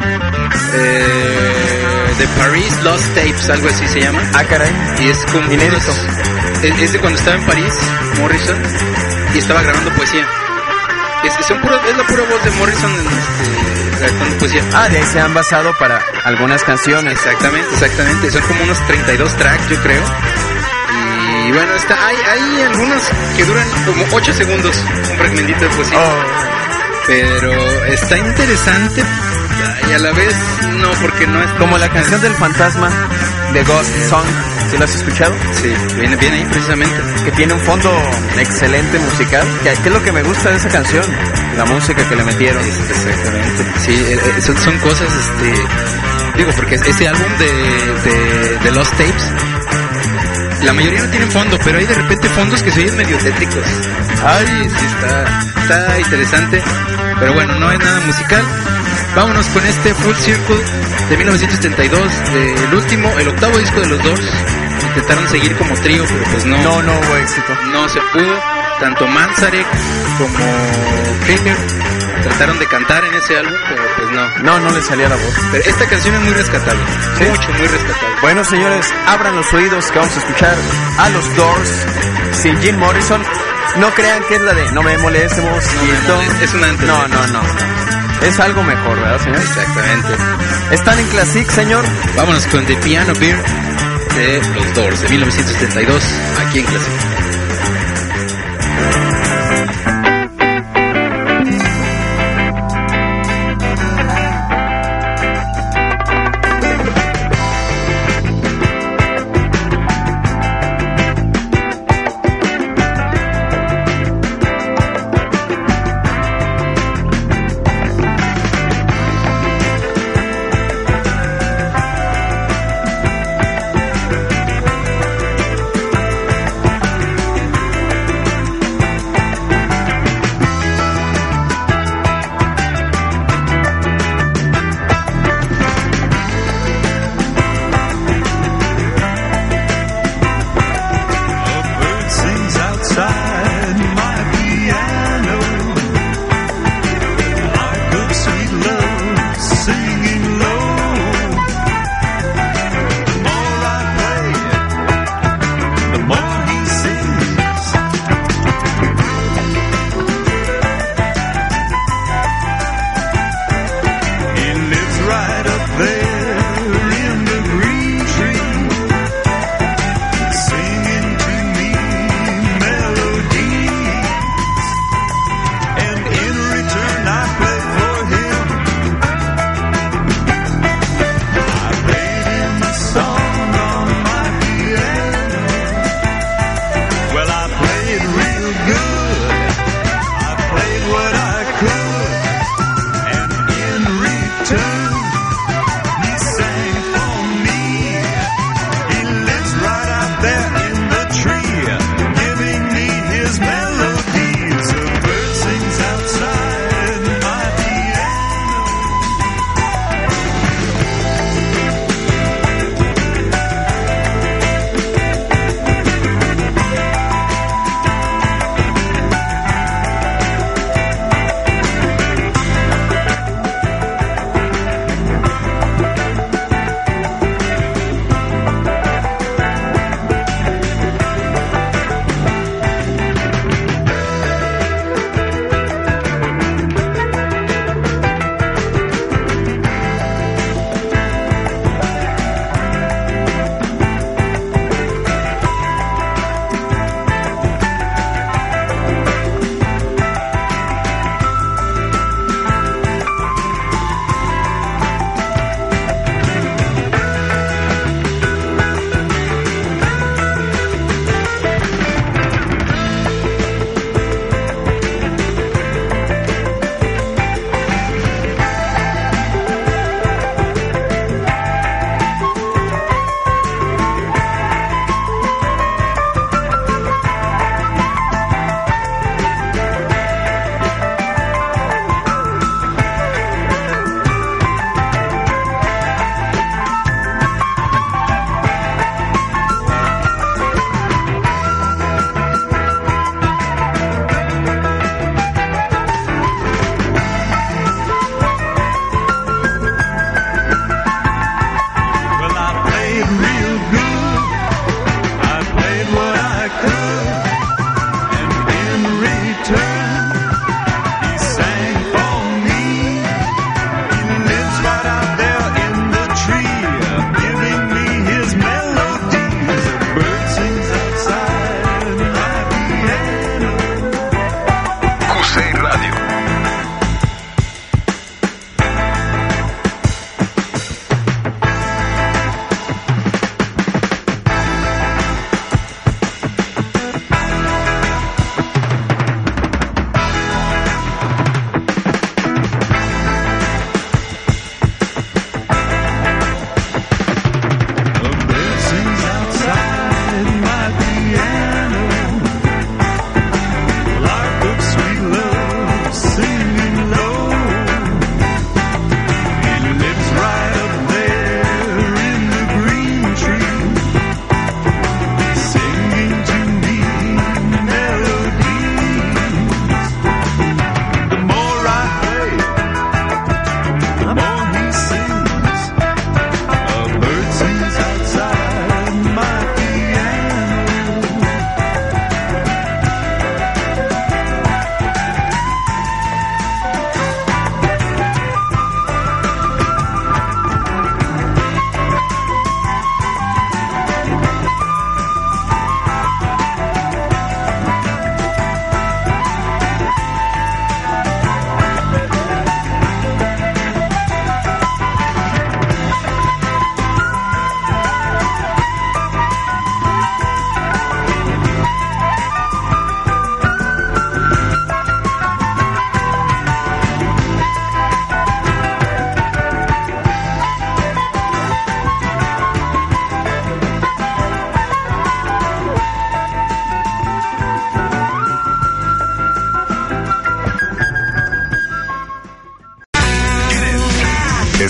The Paris Lost Tapes, algo así se llama. Ah, caray. Y es como inédito. Es de cuando estaba en París, Morrison, y estaba grabando poesía. Es la pura voz de Morrison redactando poesía. Ah, de ahí se han basado para algunas canciones. Exactamente. Son como unos 32 tracks, yo creo. Y bueno, hay algunos que duran como 8 segundos, un fragmentito de poesía. Pero está interesante y a la vez no, porque no es... Como la canción del fantasma de Ghost Song, ¿sí lo has escuchado? Sí, viene ahí precisamente. Que tiene un fondo excelente musical, que es lo que me gusta de esa canción, la música que le metieron. Exactamente. Sí, son cosas, digo, porque ese álbum de Lost Tapes, la mayoría no tienen fondo, pero hay de repente fondos que se oyen medio tétricos. Ay, sí, está interesante. Pero bueno, no es nada musical. Vámonos con este Full Circle de 1972, el octavo disco de los Doors. Intentaron seguir como trío, pero pues no hubo éxito. No se pudo. Tanto Manzarek como Krieger trataron de cantar en ese álbum, pero pues no le salía la voz. Pero esta canción es muy rescatable. ¿Sí? Muy rescatable. Bueno, señores, abran los oídos que vamos a escuchar a los Doors sin Jim Morrison. No crean que es la de No me moleste, mosquito. Es una antes. No. Es algo mejor, ¿verdad, señor? Exactamente. ¿Están en Classic, señor? Vámonos con The Piano Beer de los Doors de 1972, aquí en Classic.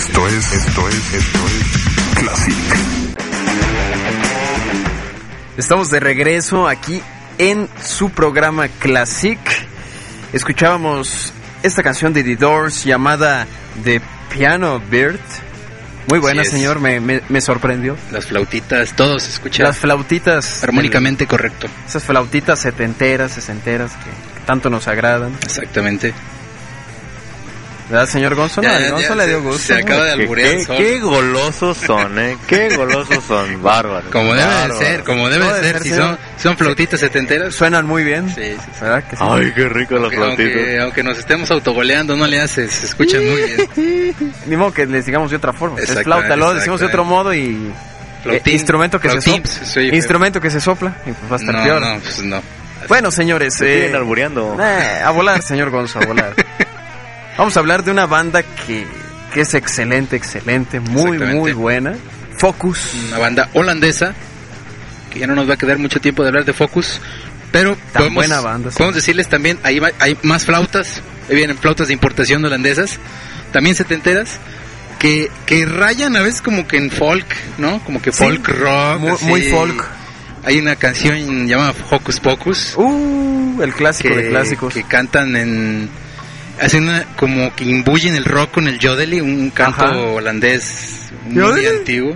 Esto es Classic. Estamos de regreso aquí en su programa Classic. Escuchábamos esta canción de The Doors llamada The Piano Bird. Muy buena, señor, me sorprendió. Las flautitas, todo se escucha. Las flautitas armónicamente correcto. Esas flautitas sesenteras que tanto nos agradan. Exactamente. ¿Verdad, señor Gonzo? Ya, Gonzo le dio gusto. Se acaba de alburear. Qué golosos son, qué golosos son, bárbaros. Como debe de ser, como debe de ser. Si son flautitas setenteras. Suenan muy bien. Sí. ¿Verdad que sí? Ay, qué rico las flautitas. Aunque nos estemos autogoleando, no le hace, se escuchan muy bien. Ni modo que les digamos de otra forma. Es flauta, lo decimos de otro modo y... instrumento que se sopla y pues va a estar peor. No, pues no. Bueno, señores, siguen albureando. A volar, señor Gonzo, a volar. Vamos a hablar de una banda que es excelente, muy buena. Focus. Una banda holandesa, que ya no nos va a quedar mucho tiempo de hablar de Focus, pero buena banda, sí. Podemos decirles también, hay más flautas, ahí vienen flautas de importación holandesas, también setenteras, que rayan a veces como que en folk, ¿no? Como que folk rock. Muy folk. Hay una canción llamada Hocus Pocus. El clásico de clásicos. Que cantan hacen como que imbuyen el rock con el yodeli, un canto holandés muy antiguo.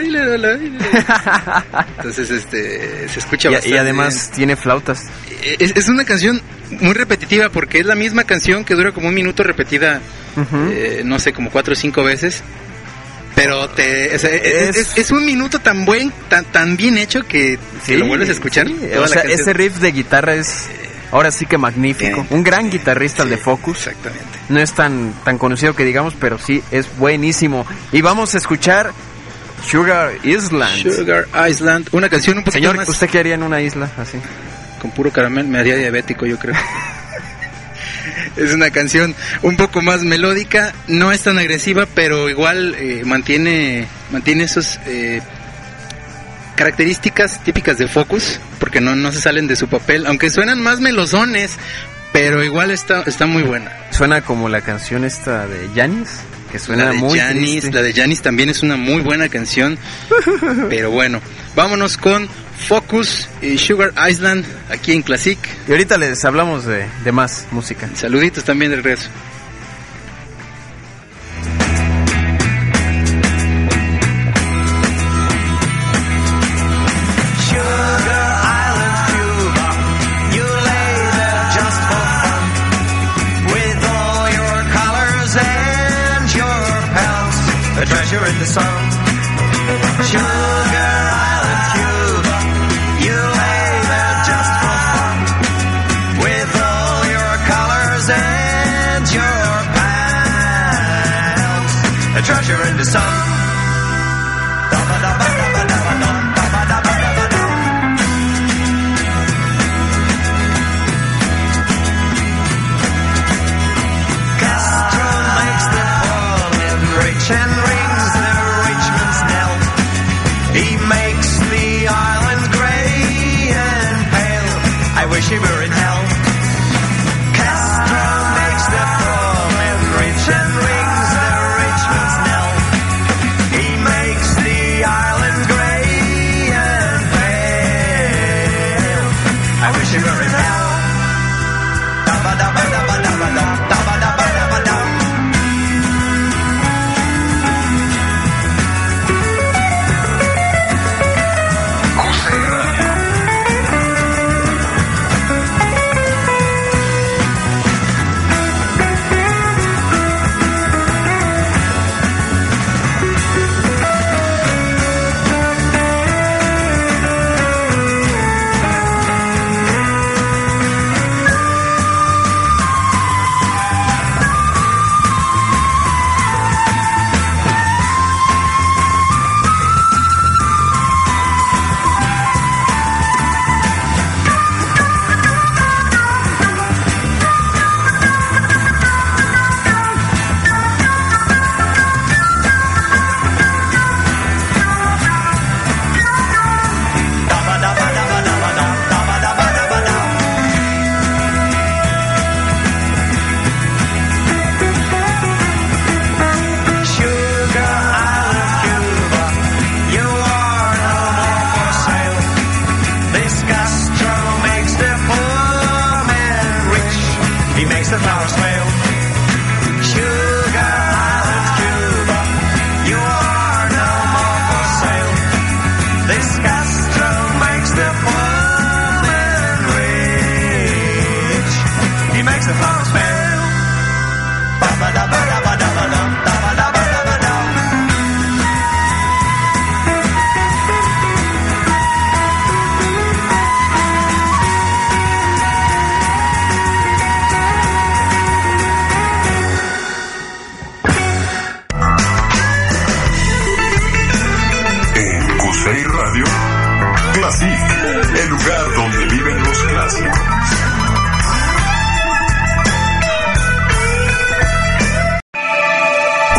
Entonces se escucha bastante. Y además tiene flautas. Es una canción muy repetitiva porque es la misma canción que dura como un minuto repetida, no sé, como 4 o 5 veces. Pero es un minuto tan bien hecho que lo vuelves a escuchar. O sea, ese riff de guitarra es ahora sí que magnífico. Un gran guitarrista, el de Focus. Exactamente. No es tan conocido que digamos, pero sí es buenísimo. Y vamos a escuchar Sugar Island. Una canción un poquito más. Señor, ¿usted qué haría en una isla así? Con puro caramel me haría diabético, yo creo. Es una canción un poco más melódica, no es tan agresiva, pero igual mantiene esos características típicas de Focus, porque no se salen de su papel, aunque suenan más melosones, pero igual está muy buena. Suena como la canción esta de Janis, que suena muy triste. La de Janis también es una muy buena canción, pero bueno, vámonos con Focus y Sugar Island aquí en Classic. Y ahorita les hablamos de más música. Saluditos también de regreso. Treasure in the sun, Sugar Island, Cuba. You lay there just for fun, with all your colors and your pals. A treasure in the sun. Castro makes the poor men rich and rings the rich man's knell. He makes the island grey and pale. I wish he were in hell. Castro makes the poor men rich and rings the rich man's knell.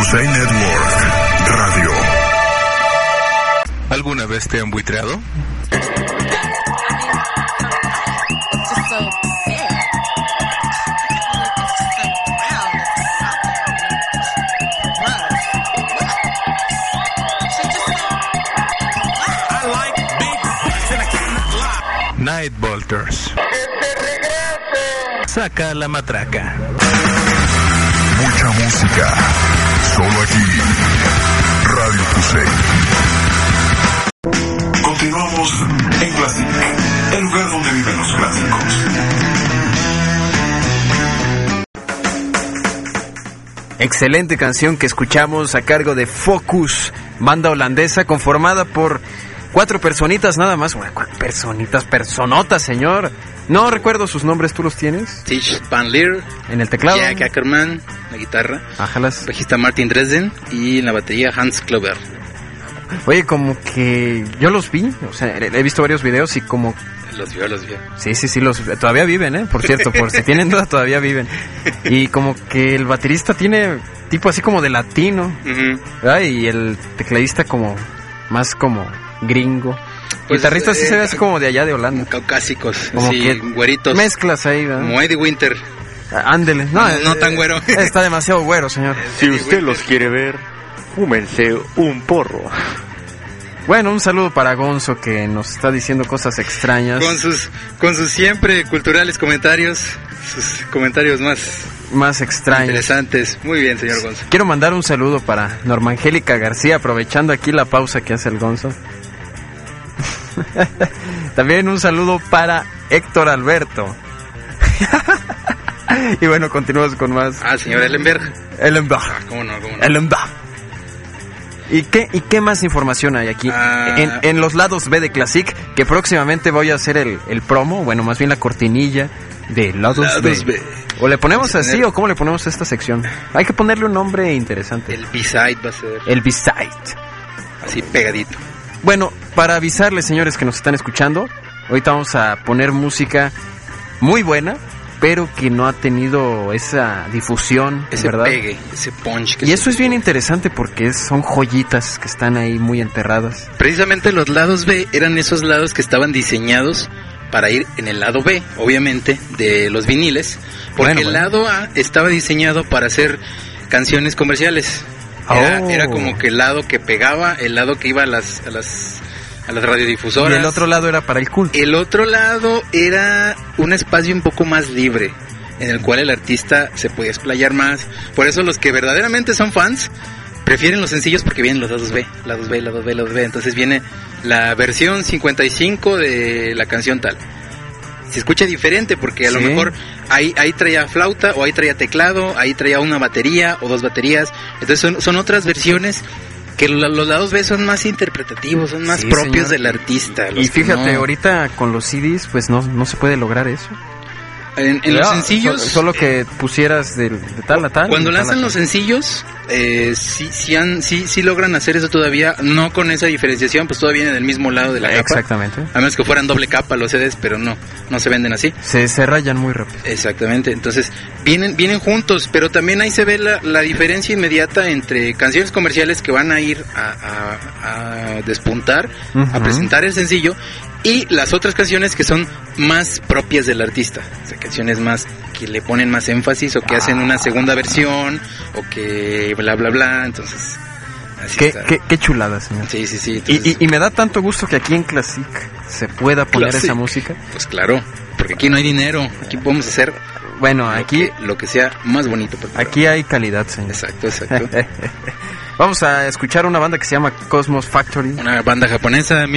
Kusei Network Radio. ¿Alguna vez te han buitreado? Night Volters. Saca la matraca. Mucha música. Solo aquí. Radio Kusei. Continuamos en Classic, el lugar donde viven los clásicos. Excelente canción que escuchamos a cargo de Focus, banda holandesa conformada por 4 personitas nada más. Bueno, 4 personitas, personotas, señor. No recuerdo sus nombres, ¿tú los tienes? Tish Van Leer. En el teclado. Jack Ackerman, la guitarra. Ájalas. Bajista Martin Dresden. Y en la batería Hans Klober. Oye, como que yo los vi, o sea, he visto varios videos y como... Los vio. Sí, todavía viven, por cierto, por si tienen duda, todavía viven. Y como que el baterista tiene tipo así como de latino, ¿verdad? Y el tecladista como, más como gringo. Pues, guitarrista sí se ve así como de allá de Holanda. Caucásicos, como sí, que güeritos. Mezclas ahí, ¿verdad? Como Eddie Winter. Ándele. No tan güero. Está demasiado güero, señor. Si usted los quiere ver, fúmense un porro. Bueno, un saludo para Gonzo que nos está diciendo cosas extrañas. Con sus siempre culturales comentarios, sus comentarios más extraños. Interesantes. Muy bien, señor Gonzo. Quiero mandar un saludo para Norma Angélica García, aprovechando aquí la pausa que hace el Gonzo. También un saludo para Héctor Alberto. Y bueno, continuamos con más. Señor Ellenberg. ¿Cómo no? Ellenberg. ¿Y qué más información hay aquí? En los lados B de Classic, que próximamente voy a hacer el promo, bueno, más bien la cortinilla de lados B. ¿O le ponemos así o cómo le ponemos a esta sección? Hay que ponerle un nombre interesante. El B-side va a ser. El B-side. Así pegadito. Bueno, para avisarles, señores que nos están escuchando, ahorita vamos a poner música muy buena, pero que no ha tenido esa difusión, ese ¿verdad? Pegue, ese punch. Y eso es bien interesante porque son joyitas que están ahí muy enterradas. Precisamente los lados B eran esos lados que estaban diseñados para ir en el lado B, obviamente, de los viniles, porque el lado A estaba diseñado para hacer canciones comerciales. Era como que el lado que pegaba, el lado que iba a las radiodifusoras. Y el otro lado era para el culto. El otro lado era un espacio un poco más libre, en el cual el artista se podía explayar más. Por eso los que verdaderamente son fans prefieren los sencillos porque vienen los lados B. Entonces viene la versión 55 de la canción tal. Se escucha diferente porque a lo mejor ahí traía flauta, o ahí traía teclado, ahí traía una batería o 2 baterías. Entonces son otras versiones que los lados B son más interpretativos, son más propios del artista. Y fíjate, ahorita con los CDs pues no se puede lograr eso. En los sencillos solo que pusieras de tal a tal. Cuando lanzan los sencillos sí logran hacer eso todavía, no con esa diferenciación, pues todo viene del mismo lado de la capa. Exactamente. A menos que fueran doble capa los CDs, pero no se venden así. Se rayan muy rápido. Exactamente. Entonces vienen juntos, pero también ahí se ve la diferencia inmediata entre canciones comerciales que van a ir a despuntar, a presentar el sencillo, y las otras canciones que son más propias del artista, o sea, canciones más que le ponen más énfasis, o que hacen una segunda versión, o que bla bla bla. Entonces qué chulada, señor. Sí. Entonces, y me da tanto gusto que aquí en Classic se pueda poner esa música. Pues claro, porque aquí no hay dinero, aquí podemos hacer aquí lo que sea más bonito. Aquí hay calidad, señor. Exacto. Vamos a escuchar una banda que se llama Cosmos Factory. Una banda japonesa de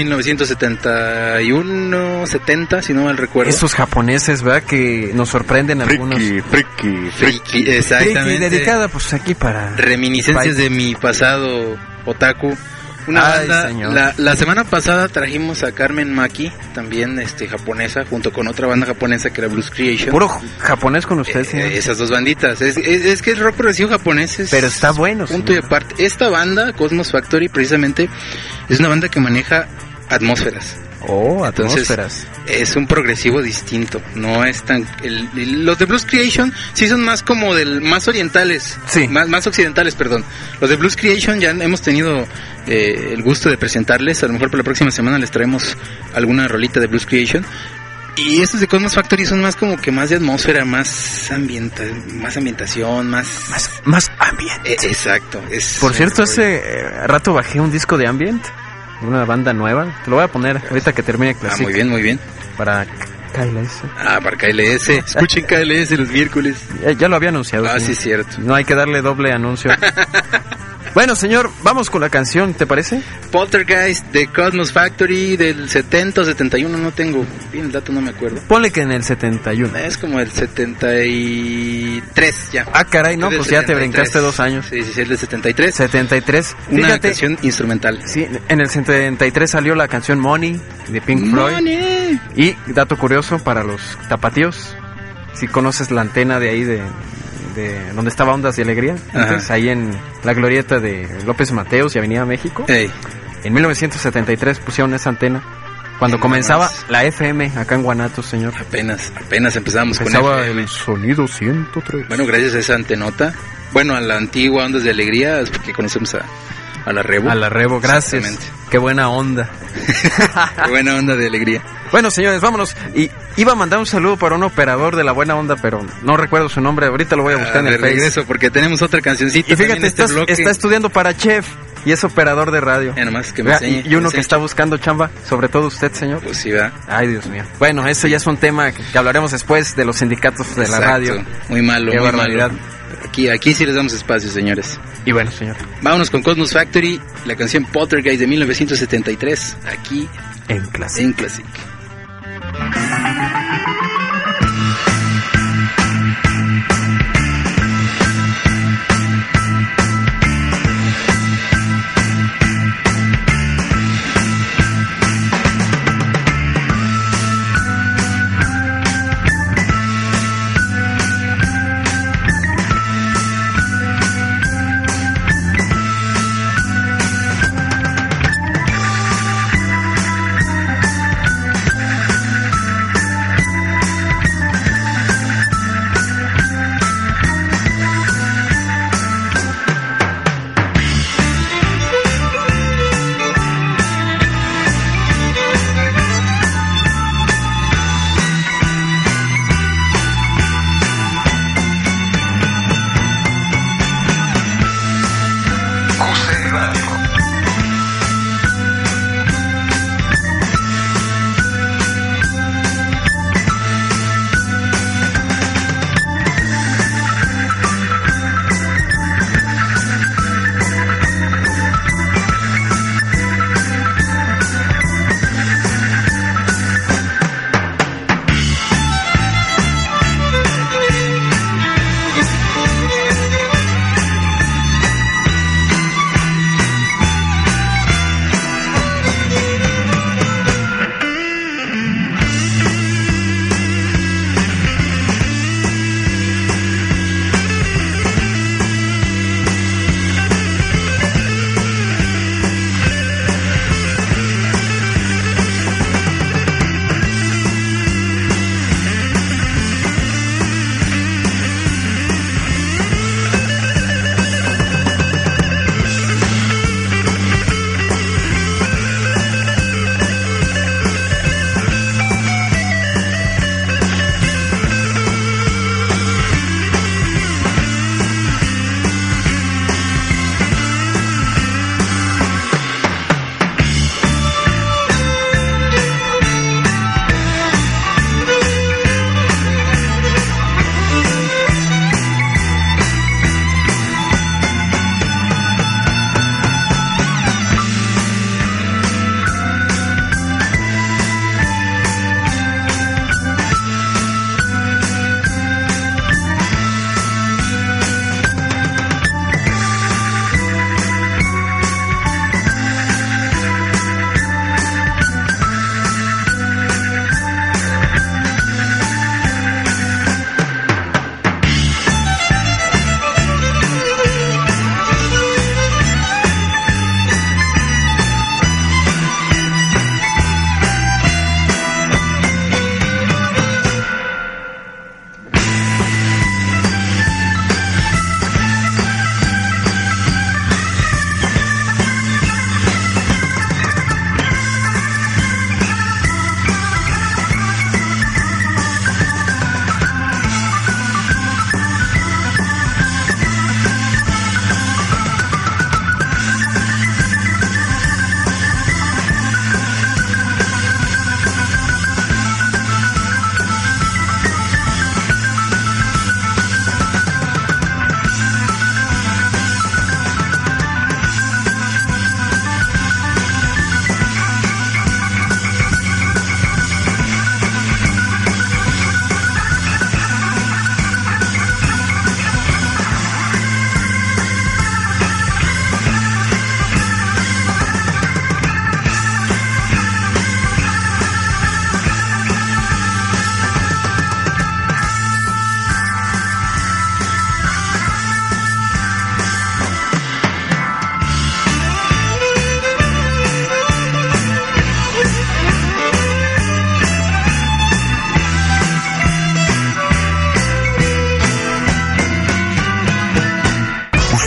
1971-70, si no mal recuerdo. Esos japoneses, ¿verdad? Que nos sorprenden algunos. Friki, exactamente. Friki, dedicada pues aquí para... Reminiscencias de mi pasado otaku. Una banda, la semana pasada trajimos a Carmen Maki, también japonesa, junto con otra banda japonesa que era Blues Creation. Puro japonés con ustedes, señor. Esas dos banditas. Es que el rock progresivo japonés es... Pero está bueno. Punto y aparte. Esta banda, Cosmos Factory, precisamente, es una banda que maneja atmósferas. Oh, Entonces, atmósferas. es un progresivo distinto. No es tan... los de Blues Creation sí son más como más orientales. Sí. Más occidentales, perdón. Los de Blues Creation ya hemos tenido el gusto de presentarles. A lo mejor por la próxima semana les traemos alguna rolita de Blues Creation. Y estos de Cosmos Factory son más como que más de atmósfera, más ambientación, más ambiente. Exacto. Por cierto, hace rato bajé un disco de Ambient, una banda nueva. Te lo voy a poner ahorita que termine Classic. Muy bien, muy bien. Para KLS. Para KLS. Escuchen KLS los miércoles. Ya lo había anunciado. Señor. Sí, cierto. No hay que darle doble anuncio. Bueno, señor, vamos con la canción, ¿te parece? Poltergeist de Cosmos Factory del 70 o 71, no tengo bien el dato, no me acuerdo. Ponle que en el 71. Es como el 73 ya. Ah, caray, no, pues 73. Ya te brincaste 2 años. Sí, es del 73. 73. Una Fíjate, canción instrumental. Sí, en el 73 salió la canción Money de Pink Floyd. Money. Y dato curioso para los tapatíos, si conoces la antena de ahí de donde estaba Ondas de Alegría, antes, ahí en la glorieta de López Mateos y Avenida México. Hey. En 1973 pusieron esa antena. Cuando comenzaba la FM acá en Guanatos, señor. Apenas empezamos con FM. El sonido 103. Bueno, gracias a esa antenota. Bueno, a la antigua Ondas de Alegría, es porque conocemos a la Rebo. A la Rebo, gracias. Qué buena onda. Qué buena onda de alegría. Bueno, señores, vámonos. Y iba a mandar un saludo para un operador de la buena onda, pero no recuerdo su nombre. Ahorita lo voy a buscar en el Face. Regreso porque tenemos otra cancioncita. Y fíjate, está estudiando para chef y es operador de radio. Nomás que me enseñe, y uno que está buscando chamba, sobre todo usted, señor. Pues sí, va. Ay, Dios mío. Bueno, eso ya es un tema que hablaremos después de los sindicatos de la radio. Muy malo, Qué muy barbaridad. malo. Aquí sí les damos espacio, señores. Y bueno, señor, vámonos con Cosmos Factory, la canción Poltergeist de 1973, aquí en Classic.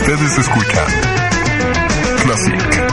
Ustedes escuchan Classic.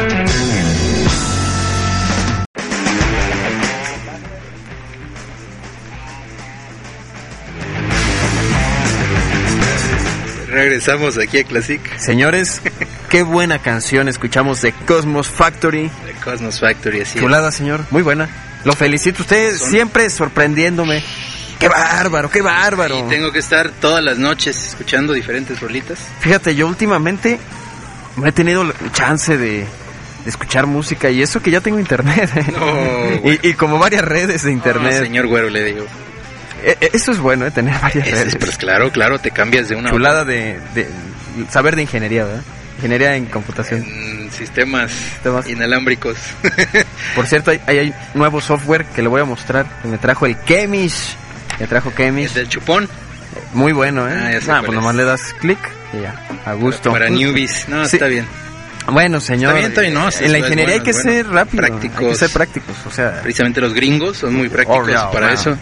Regresamos aquí a Classic. Señores, qué buena canción escuchamos de Cosmos Factory. De Cosmos Factory, así. Chulada, señor, muy buena. Lo felicito, usted siempre sorprendiéndome. ¡Qué bárbaro, qué bárbaro! Y tengo que estar todas las noches escuchando diferentes rolitas. Fíjate, yo últimamente no he tenido chance de escuchar música, y eso que ya tengo internet. No, y como varias redes de internet. No, señor Güero, le digo. Eso es bueno, tener varias redes. Pues claro, te cambias de una. Chulada de saber de ingeniería, ¿verdad? Ingeniería en computación. En sistemas inalámbricos. Por cierto, hay nuevo software que le voy a mostrar, que me trajo el Chemish. Me trajo Chemish. ¿El del chupón? Muy bueno, ¿eh? Pues nomás le das clic y ya, a gusto. Para newbies, no, sí. Está bien. Bueno, señor, está bien, no, en la ingeniería hay que ser rápido, prácticos, hay que ser prácticos, o sea, precisamente los gringos son muy prácticos para eso.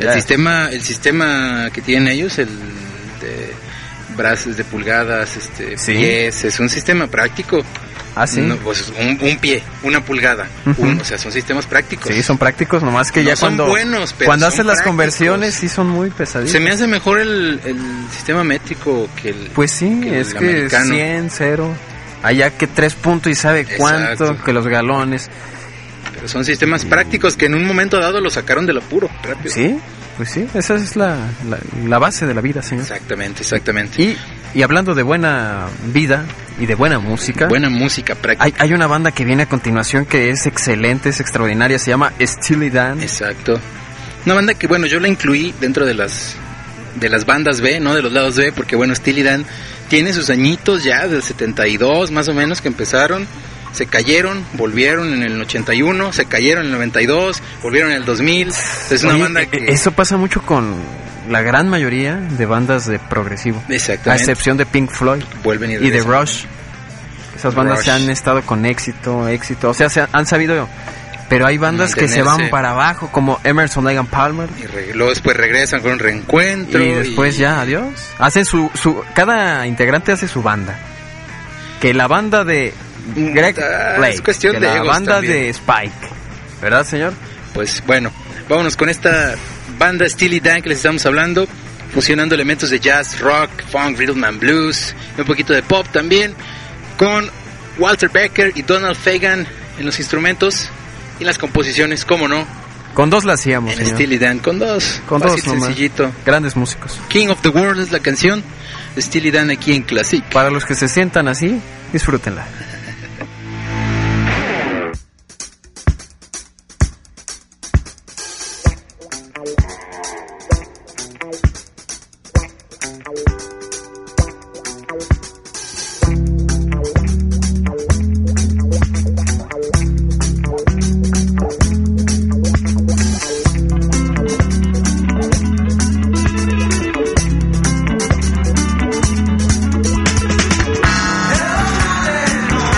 El sistema que tienen ellos, el de brazos, de pulgadas, pies, es un sistema práctico. ¿Ah, sí? No, pues un pie, una pulgada, o sea, son sistemas prácticos. Sí, son prácticos, nomás que no ya son buenos, pero cuando son haces las prácticos. Conversiones sí son muy pesaditos. Se me hace mejor el sistema métrico que el Pues sí, que es el que americano. 100, 0, allá que 3 puntos y sabe cuánto, Exacto. que los galones. Pero son sistemas prácticos que en un momento dado los sacaron del apuro, rápido. Sí, pues sí, esa es la base de la vida, señor. Exactamente. Y hablando de buena vida y de buena música. Buena música práctica. Hay una banda que viene a continuación que es excelente, es extraordinaria, se llama Steely Dan. Exacto. Una banda que, bueno, yo la incluí dentro de las bandas B, ¿no? De los lados B, porque, bueno, Steely Dan tiene sus añitos ya, del 72 más o menos, que empezaron. Se cayeron, volvieron en el 81, se cayeron en el 92, volvieron en el 2000. Es una banda que... Eso pasa mucho con la gran mayoría de bandas de progresivo. Exactamente. A excepción de Pink Floyd. Vuelven y de Rush. Esas bandas se han estado con éxito. O sea, se han sabido... Pero hay bandas que se van para abajo, como Emerson, Lake and Palmer. Y luego después regresan con un reencuentro. Y después ya, adiós. Hacen cada integrante hace su banda. Que la banda de Greg Blake, es cuestión de la banda también. de Spike, ¿verdad, señor? Pues bueno, vámonos con esta banda Steely Dan que les estamos hablando, fusionando elementos de jazz, rock, funk, rhythm and blues, y un poquito de pop también, con Walter Becker y Donald Fagen en los instrumentos y en las composiciones, cómo no. Con dos la hacíamos, en señor. Steely Dan, con dos nomás. sencillito. Grandes músicos. King of the World es la canción de Steely Dan aquí en Classic. Para los que se sientan así, disfrútenla. Everybody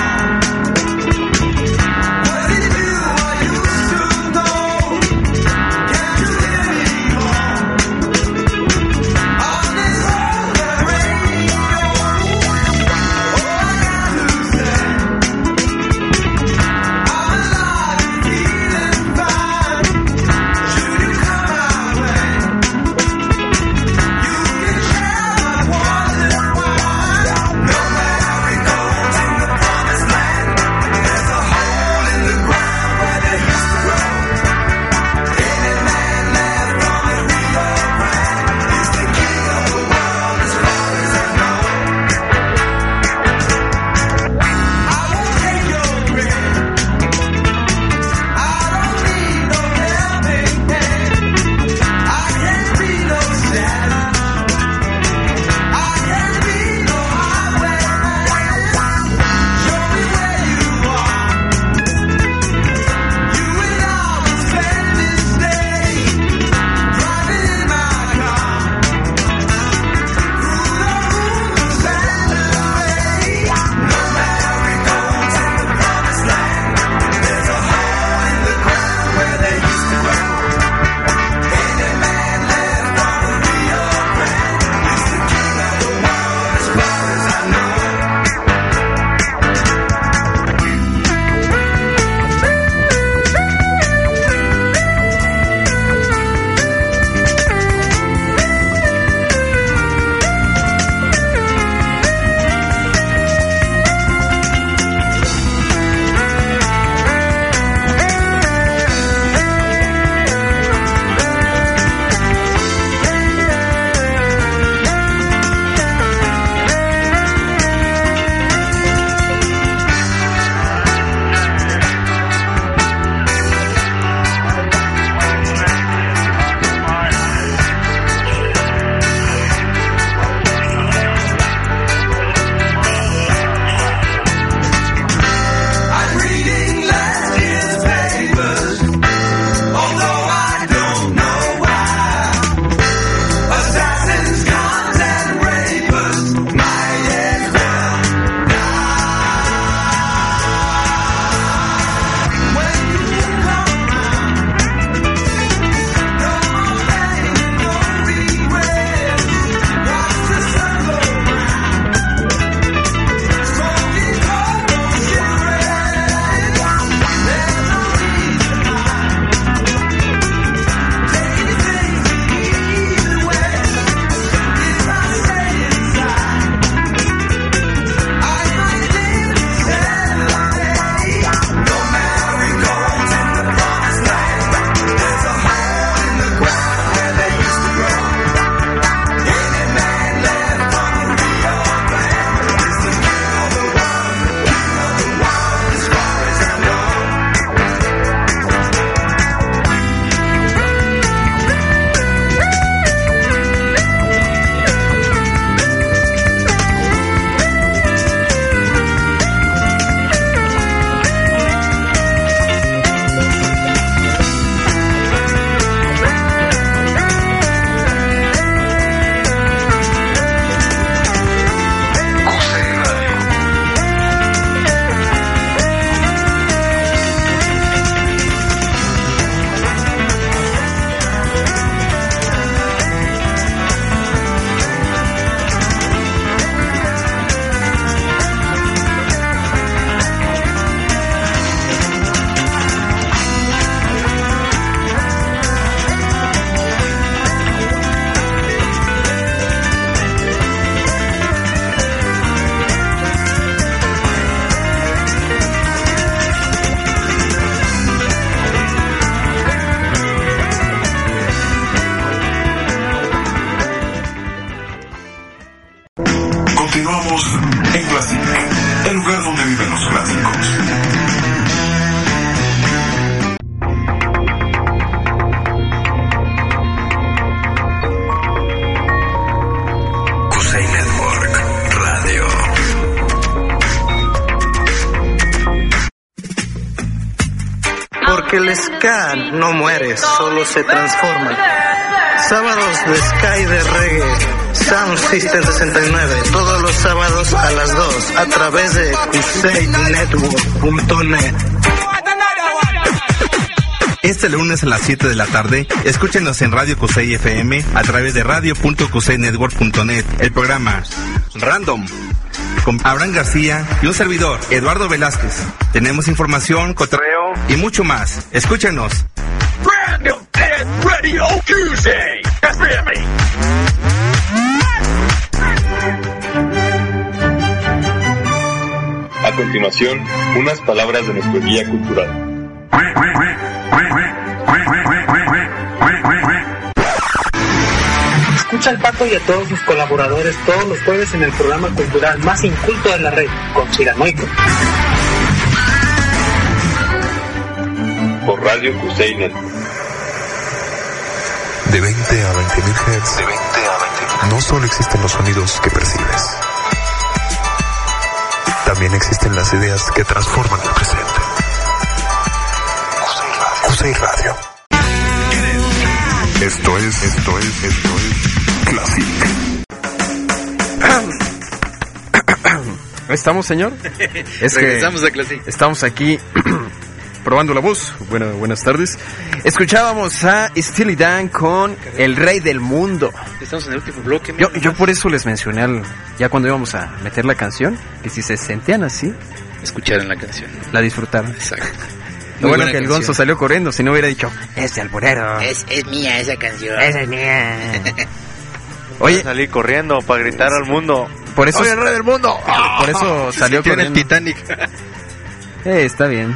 Porque el ska no muere, solo se transforma. Sábados de ska y de reggae, Sound System 69, todos los sábados a las 2, a través de CuseyNetwork.net. Este lunes a las 7 de la tarde, escúchenos en Radio Cusey FM a través de radio.cuseynetwork.net. El programa Random con Abraham García y un servidor, Eduardo Velázquez. Tenemos información, cotorreo y mucho más. Escúchenos. Random and Radio Cusey. FM. A continuación, unas palabras de nuestro guía cultural. Escucha al Paco y a todos sus colaboradores todos los jueves en el programa cultural más inculto de la red, Conspiranoico. Por Radio Cusey Network. De 20 a 20.000 Hz. No solo existen los sonidos que percibes. También existen las ideas que transforman el presente. Cusey Radio. Esto es Classic. ¿Estamos, señor? Es Regresamos que a Classic. estamos aquí probando la voz. Buenas tardes. Escuchábamos a Steely Dan con El Rey del Mundo. Estamos en el último bloque. Yo por eso les mencioné ya cuando íbamos a meter la canción, que si se sentían así, escucharon la canción, la disfrutaron. Exacto. Lo bueno que el Gonzo salió corriendo, si no hubiera dicho, es de alburero. Es mía esa canción. Esa es mía. Oye, salí corriendo para gritar al mundo. Por eso, ¡Soy el rey del mundo! Por eso salió corriendo. En el Titanic. Está bien.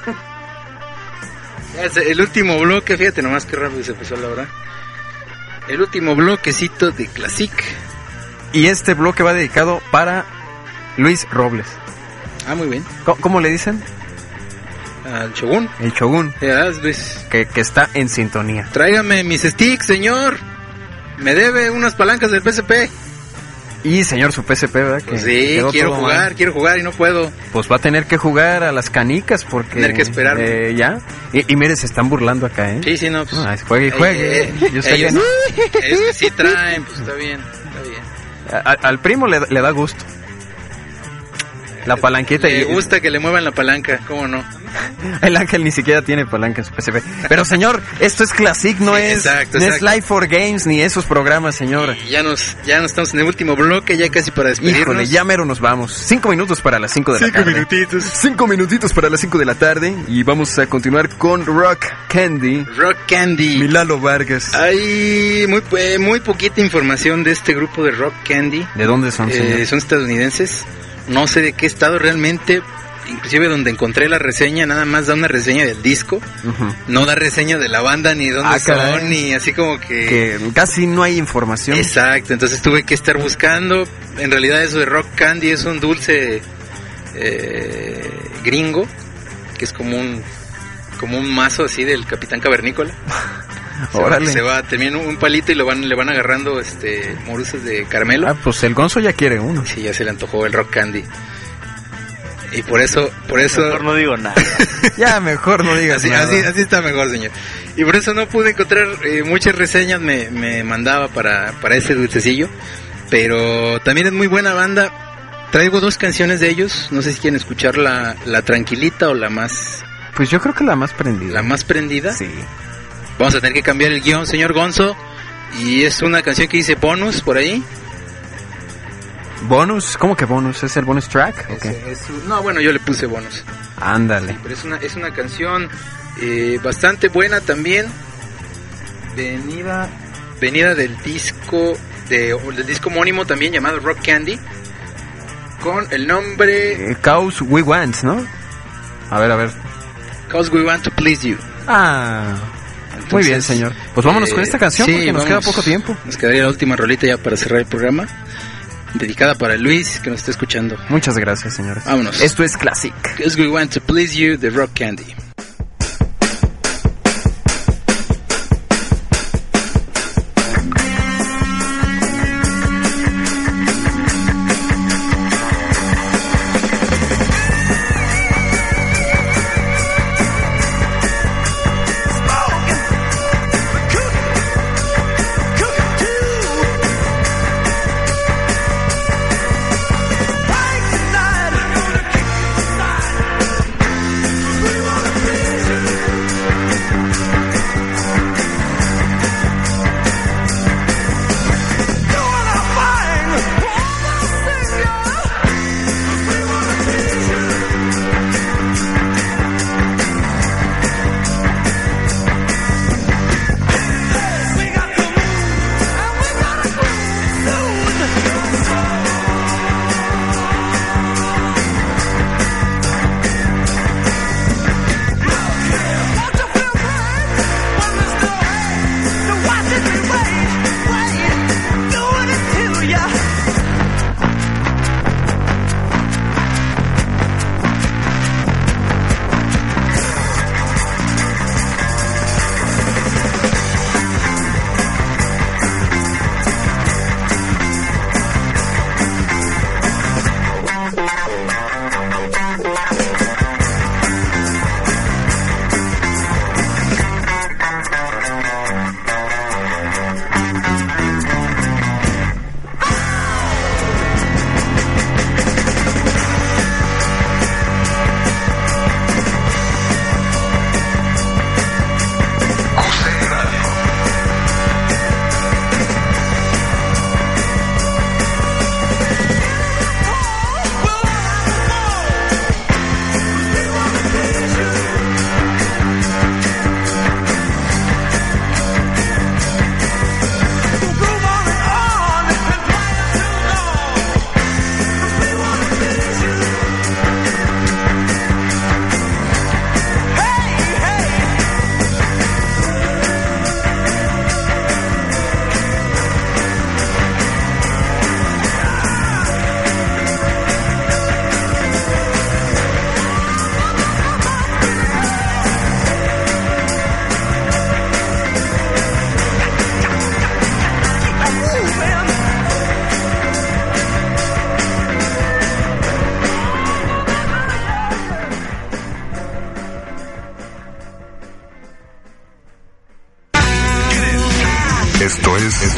El último bloque, fíjate nomás que rápido se pasó la hora. El último bloquecito de Classic. Y este bloque va dedicado para Luis Robles. Ah, muy bien. ¿Cómo le dicen? Al Shogun. El Shogun. Luis. Que está en sintonía. Tráigame mis sticks, señor. Me debe unas palancas del PSP. Y señor, su PSP, ¿verdad? Pues sí, quiero jugar y no puedo. Pues va a tener que jugar a las canicas porque... Tener que esperarme. Ya. Y mire, se están burlando acá, ¿eh? Sí, no, pues... juegue. Yo sé ellos, que no. Ellos que sí traen, pues está bien. Al primo le da gusto. La palanqueta. Le gusta que le muevan la palanca, ¿cómo no? El Ángel ni siquiera tiene palanca en su PSP. Pero señor, esto es Classic, no es Live for Games ni esos programas, señor. Y ya nos estamos en el último bloque, ya casi para despedirnos. Híjole, ya mero nos vamos. 5 minutos para las 5 de la tarde. 5 minutitos para las 5 de la tarde. Y vamos a continuar con Rock Candy. Milalo Vargas. Hay muy poquita información de este grupo de Rock Candy. ¿De dónde son, señor? Son estadounidenses. No sé de qué estado realmente. Inclusive donde encontré la reseña, nada más da una reseña del disco. No da reseña de la banda, ni dónde son, ni así como que casi no hay información. Exacto, entonces tuve que estar buscando. En realidad eso de Rock Candy es un dulce gringo, que es como un mazo así del Capitán Cavernícola. Órale. Termina un palito y le van agarrando morusas de caramelo. Pues el Gonzo ya quiere uno. Sí, ya se le antojó el Rock Candy. Y por eso... Mejor no digo nada. Ya, mejor no digas nada. Así está mejor, señor. Y por eso no pude encontrar muchas reseñas, me mandaba para ese dulcecillo. Pero también es muy buena banda. Traigo 2 canciones de ellos. No sé si quieren escuchar la tranquilita o la más... Pues yo creo que la más prendida. ¿La más prendida? Sí. Vamos a tener que cambiar el guión, señor Gonzo. Y es una canción que dice bonus por ahí. ¿Bonus? ¿Cómo que bonus? ¿Es el bonus track? No, bueno, yo le puse bonus. Ándale. Sí, pero es una canción bastante buena también. Venida del disco del disco homónimo también llamado Rock Candy. Con el nombre... Cause We Want, ¿no? A ver. Cause We Want to Please You. Entonces, muy bien, señor. Pues vámonos con esta canción porque nos queda poco tiempo. Nos quedaría la última rolita ya para cerrar el programa. Dedicada para Luis, que nos está escuchando. Muchas gracias, señores. Vámonos. Esto es Classic. Cause We Want to Please You, de Rock Candy.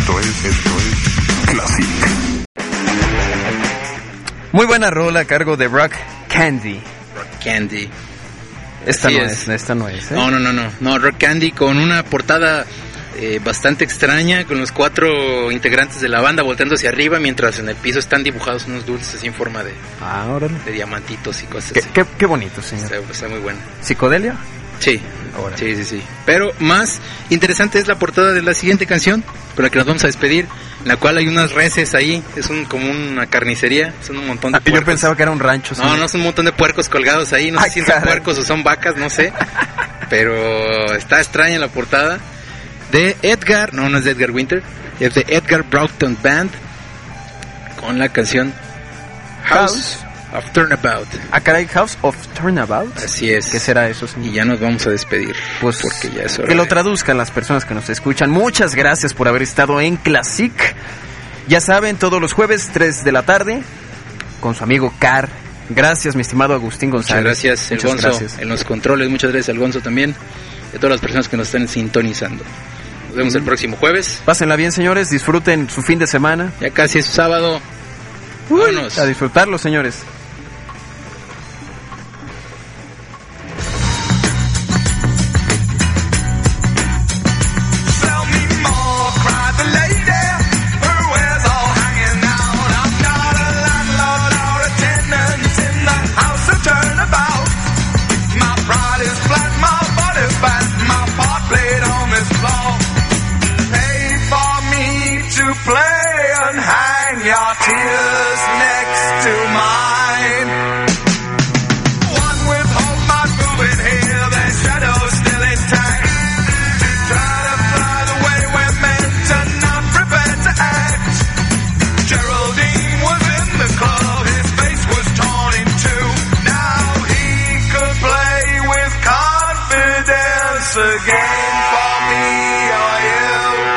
Esto es Classic. Muy buena rola a cargo de Rock Candy. Rock Candy. Esta Así no es. esta no es, ¿eh? No, Rock Candy con una portada bastante extraña, con los 4 integrantes de la banda volteando hacia arriba, mientras en el piso están dibujados unos dulces así en forma de diamantitos y cosas así. Qué bonito, señor. Está muy buena. ¿Psicodelia? Sí, sí. Pero más interesante es la portada de la siguiente canción, con la que nos vamos a despedir, en la cual hay unas reses ahí, es como una carnicería, son un montón de puercos. Yo pensaba que era un rancho. No, son un montón de puercos colgados ahí, no sé si son puercos o son vacas, no sé, pero está extraña la portada. De Edgar, no es de Edgar Winter, es de Edgar Broughton Band, con la canción House of Turnabout. Caray, House of Turnabout. Así es. ¿Qué será eso, señor? Y ya nos vamos a despedir, pues porque ya es hora que lo traduzcan las personas que nos escuchan. Muchas gracias por haber estado en Classic. Ya saben, todos los jueves 3 de la tarde con su amigo Car. Gracias, mi estimado Agustín González. Muchas gracias, el Gonzo en los controles. Muchas gracias al Gonzo también, y a todas las personas que nos están sintonizando. Nos vemos el próximo jueves. Pásenla bien, señores, disfruten su fin de semana. Ya casi es sábado. Vámonos. A disfrutarlo, señores. Tears next to mine. One withhold my moving here, their shadows still intact. Try to fly the way we're meant and not prepared to act. Geraldine was in the club, his face was torn in two. Now he could play with confidence again for me or you.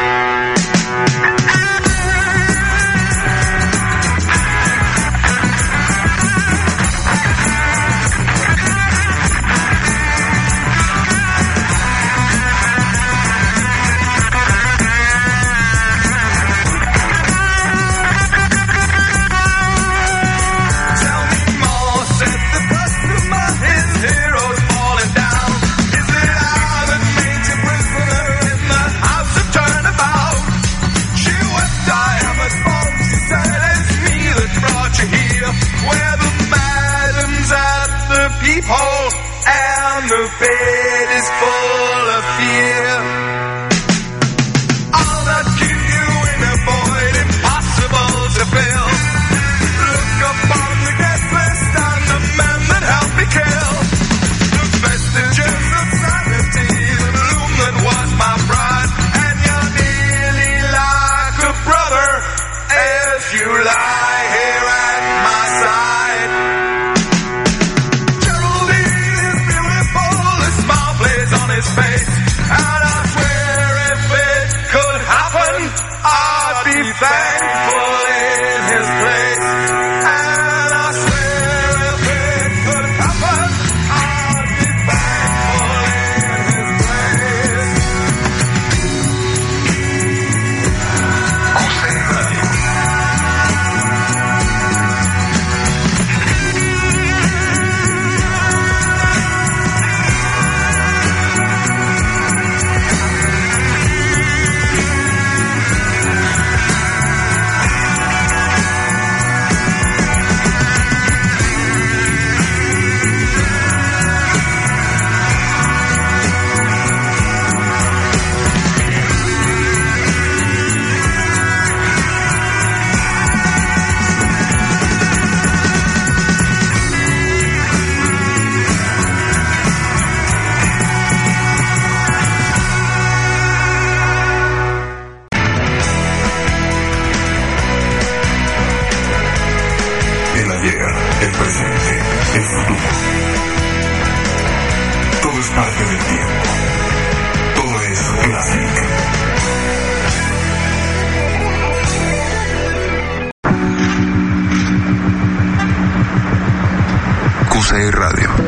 Peephole and the bed is full of fear. All that keep you in a void impossible to fill. Look upon the guest list and the men that help me kill. The vestiges of sanity, the bloom that was my pride, and you're nearly like a brother as you lie here at my side. His face, and I swear if it could happen, I'd be thankful in his place. And I swear if it could happen, I'd be thankful in his place. José Radio. El presente, el futuro. Todo es parte del tiempo. Todo es Classic. QCI Radio.